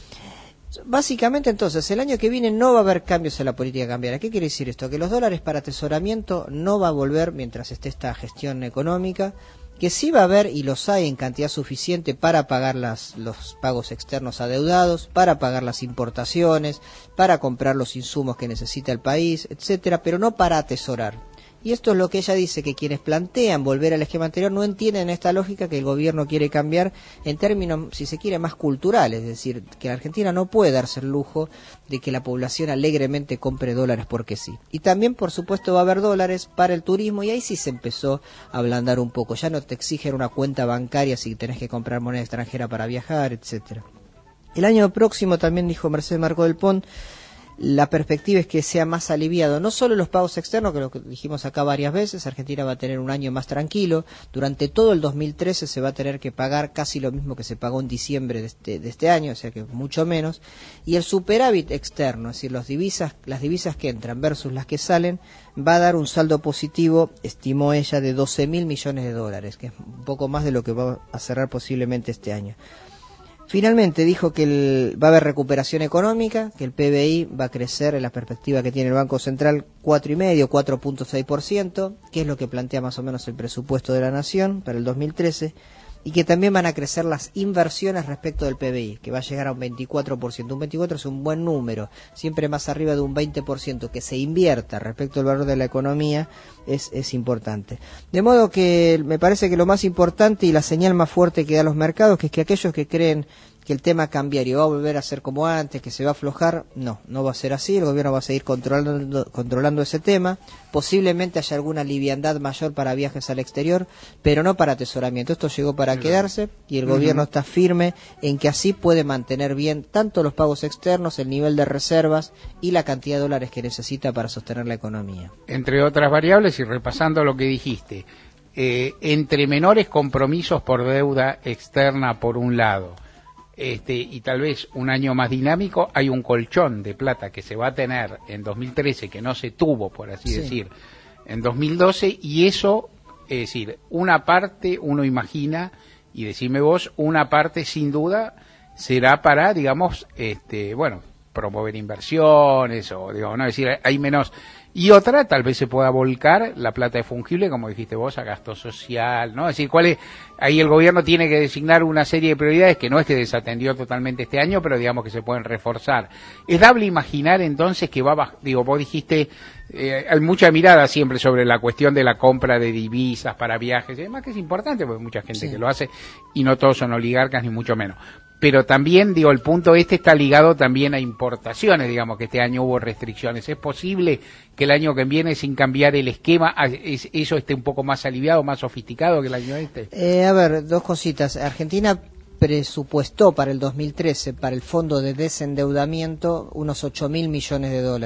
Básicamente, entonces, el año que viene no va a haber cambios en la política cambiaria. ¿Qué quiere decir esto? Que los dólares para atesoramiento no va a volver mientras esté esta gestión económica, que sí va a haber, y los hay en cantidad suficiente para pagar las, los pagos externos adeudados, para pagar las importaciones, para comprar los insumos que necesita el país, etcétera, pero no para atesorar. Y esto es lo que ella dice, que quienes plantean volver al esquema anterior no entienden esta lógica que el gobierno quiere cambiar en términos, si se quiere, más culturales. Es decir, que la Argentina no puede darse el lujo de que la población alegremente compre dólares porque sí. Y también, por supuesto, va a haber dólares para el turismo, y ahí sí se empezó a ablandar un poco. Ya no te exigen una cuenta bancaria si tenés que comprar moneda extranjera para viajar, etcétera. El año próximo, también dijo Mercedes Marco del Pon, la perspectiva es que sea más aliviado, no solo los pagos externos, que lo que dijimos acá varias veces, Argentina va a tener un año más tranquilo, durante todo el dos mil trece se va a tener que pagar casi lo mismo que se pagó en diciembre de este, de este año, o sea que mucho menos, y el superávit externo, es decir, los divisas, las divisas que entran versus las que salen, va a dar un saldo positivo, estimó ella, de doce mil millones de dólares, que es un poco más de lo que va a cerrar posiblemente este año. Finalmente dijo que el, va a haber recuperación económica, que el P B I va a crecer en la perspectiva que tiene el Banco Central cuatro coma cinco, cuatro punto seis por ciento, que es lo que plantea más o menos el presupuesto de la Nación para el dos mil trece, y que también van a crecer las inversiones respecto del P B I, que va a llegar a un veinticuatro por ciento. Un veinticuatro por ciento es un buen número, siempre más arriba de un veinte por ciento, que se invierta respecto al valor de la economía es, es importante. De modo que me parece que lo más importante y la señal más fuerte que da los mercados, que es que aquellos que creen que el tema cambiario va a volver a ser como antes, que se va a aflojar, no, no va a ser así, el gobierno va a seguir controlando, controlando ese tema, posiblemente haya alguna liviandad mayor para viajes al exterior, pero no para atesoramiento. Esto llegó para quedarse y el gobierno está firme en que así puede mantener bien tanto los pagos externos, el nivel de reservas y la cantidad de dólares que necesita para sostener la economía. Entre otras variables, y repasando lo que dijiste, eh, entre menores compromisos por deuda externa por un lado, Este, y tal vez un año más dinámico, hay un colchón de plata que se va a tener en dos mil trece que no se tuvo, por así sí. decir, en dos mil doce, y eso, es decir, una parte uno imagina, y decime vos, una parte sin duda será para, digamos, este, bueno, promover inversiones, o digo, no, es decir, hay menos, y otra tal vez se pueda volcar la plata de fungible, como dijiste vos, a gasto social, ¿no? Es decir, cuál es, ahí el gobierno tiene que designar una serie de prioridades que no es que desatendió totalmente este año, pero digamos que se pueden reforzar. Es dable imaginar entonces que va a, digo, vos dijiste, eh, hay mucha mirada siempre sobre la cuestión de la compra de divisas para viajes, y además que es importante, porque hay mucha gente sí. que lo hace, y no todos son oligarcas, ni mucho menos. Pero también, digo, el punto este está ligado también a importaciones, digamos que este año hubo restricciones. ¿Es posible que el año que viene, sin cambiar el esquema, eso esté un poco más aliviado, más sofisticado que el año este? Eh, a ver, dos cositas. Argentina presupuestó para el dos mil trece, para el fondo de desendeudamiento, unos ocho mil millones de dólares.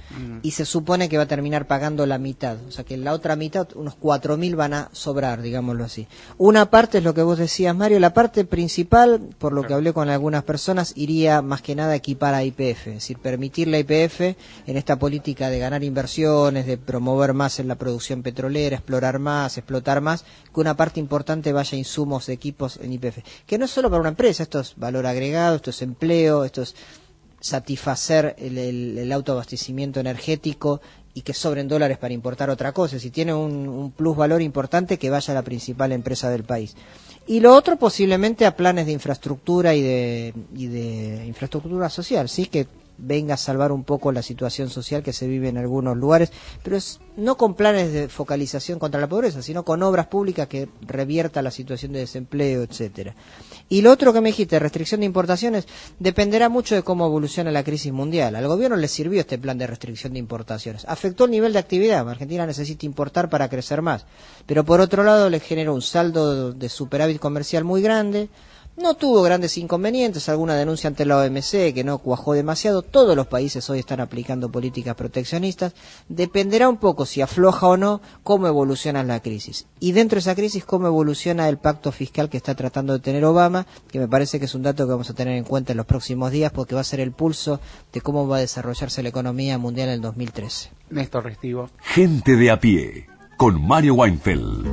mm. y se supone que va a terminar pagando la mitad, o sea que la otra mitad, unos cuatro mil van a sobrar, digámoslo así. Una parte es lo que vos decías, Mario, la parte principal, por lo que hablé con algunas personas, iría más que nada a equipar a Y P F, es decir, permitirle a Y P F en esta política de ganar inversiones, de promover más en la producción petrolera, explorar más, explotar más, que una parte importante vaya a insumos de equipos en Y P F, que no es solo para una empresa, esto es valor agregado, esto es empleo, esto es satisfacer el, el, el autoabastecimiento energético y que sobren dólares para importar otra cosa. Si tiene un, un plus valor importante, que vaya a la principal empresa del país. Y lo otro posiblemente a planes de infraestructura y de, y de infraestructura social, sí, que venga a salvar un poco la situación social que se vive en algunos lugares, pero es no con planes de focalización contra la pobreza, sino con obras públicas que revierta la situación de desempleo, etcétera. Y lo otro que me dijiste, restricción de importaciones, dependerá mucho de cómo evoluciona la crisis mundial. Al gobierno le sirvió este plan de restricción de importaciones. Afectó el nivel de actividad. Argentina necesita importar para crecer más. Pero por otro lado le generó un saldo de superávit comercial muy grande. No tuvo grandes inconvenientes, alguna denuncia ante la O M C que no cuajó demasiado. Todos los países hoy están aplicando políticas proteccionistas. Dependerá un poco si afloja o no cómo evoluciona la crisis. Y dentro de esa crisis cómo evoluciona el pacto fiscal que está tratando de tener Obama, que me parece que es un dato que vamos a tener en cuenta en los próximos días porque va a ser el pulso de cómo va a desarrollarse la economía mundial en el dos mil trece. Néstor Restivo. Gente de a pie, con Mario Weinfeld.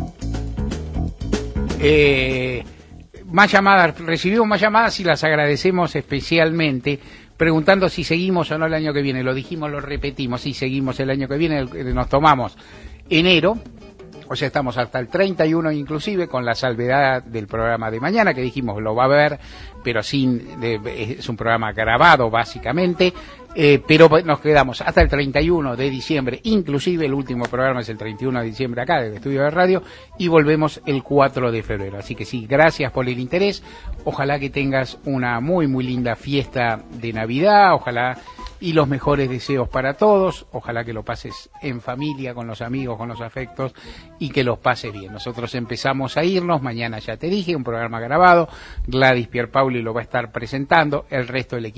Eh... Más llamadas, recibimos más llamadas y las agradecemos especialmente, preguntando si seguimos o no el año que viene. Lo dijimos, lo repetimos, si seguimos el año que viene, nos tomamos enero, o sea, estamos hasta el treinta y uno inclusive, con la salvedad del programa de mañana, que dijimos lo va a ver, pero sin de, es un programa grabado básicamente, eh, pero nos quedamos hasta el treinta y uno de diciembre, inclusive el último programa es el treinta y uno de diciembre acá, del estudio de radio, y volvemos el cuatro de febrero. Así que sí, gracias por el interés, ojalá que tengas una muy muy linda fiesta de Navidad, ojalá, y los mejores deseos para todos, ojalá que lo pases en familia, con los amigos, con los afectos, y que los pases bien. Nosotros empezamos a irnos, mañana ya te dije, un programa grabado, Gladys Pierpaoli lo va a estar presentando, el resto del equipo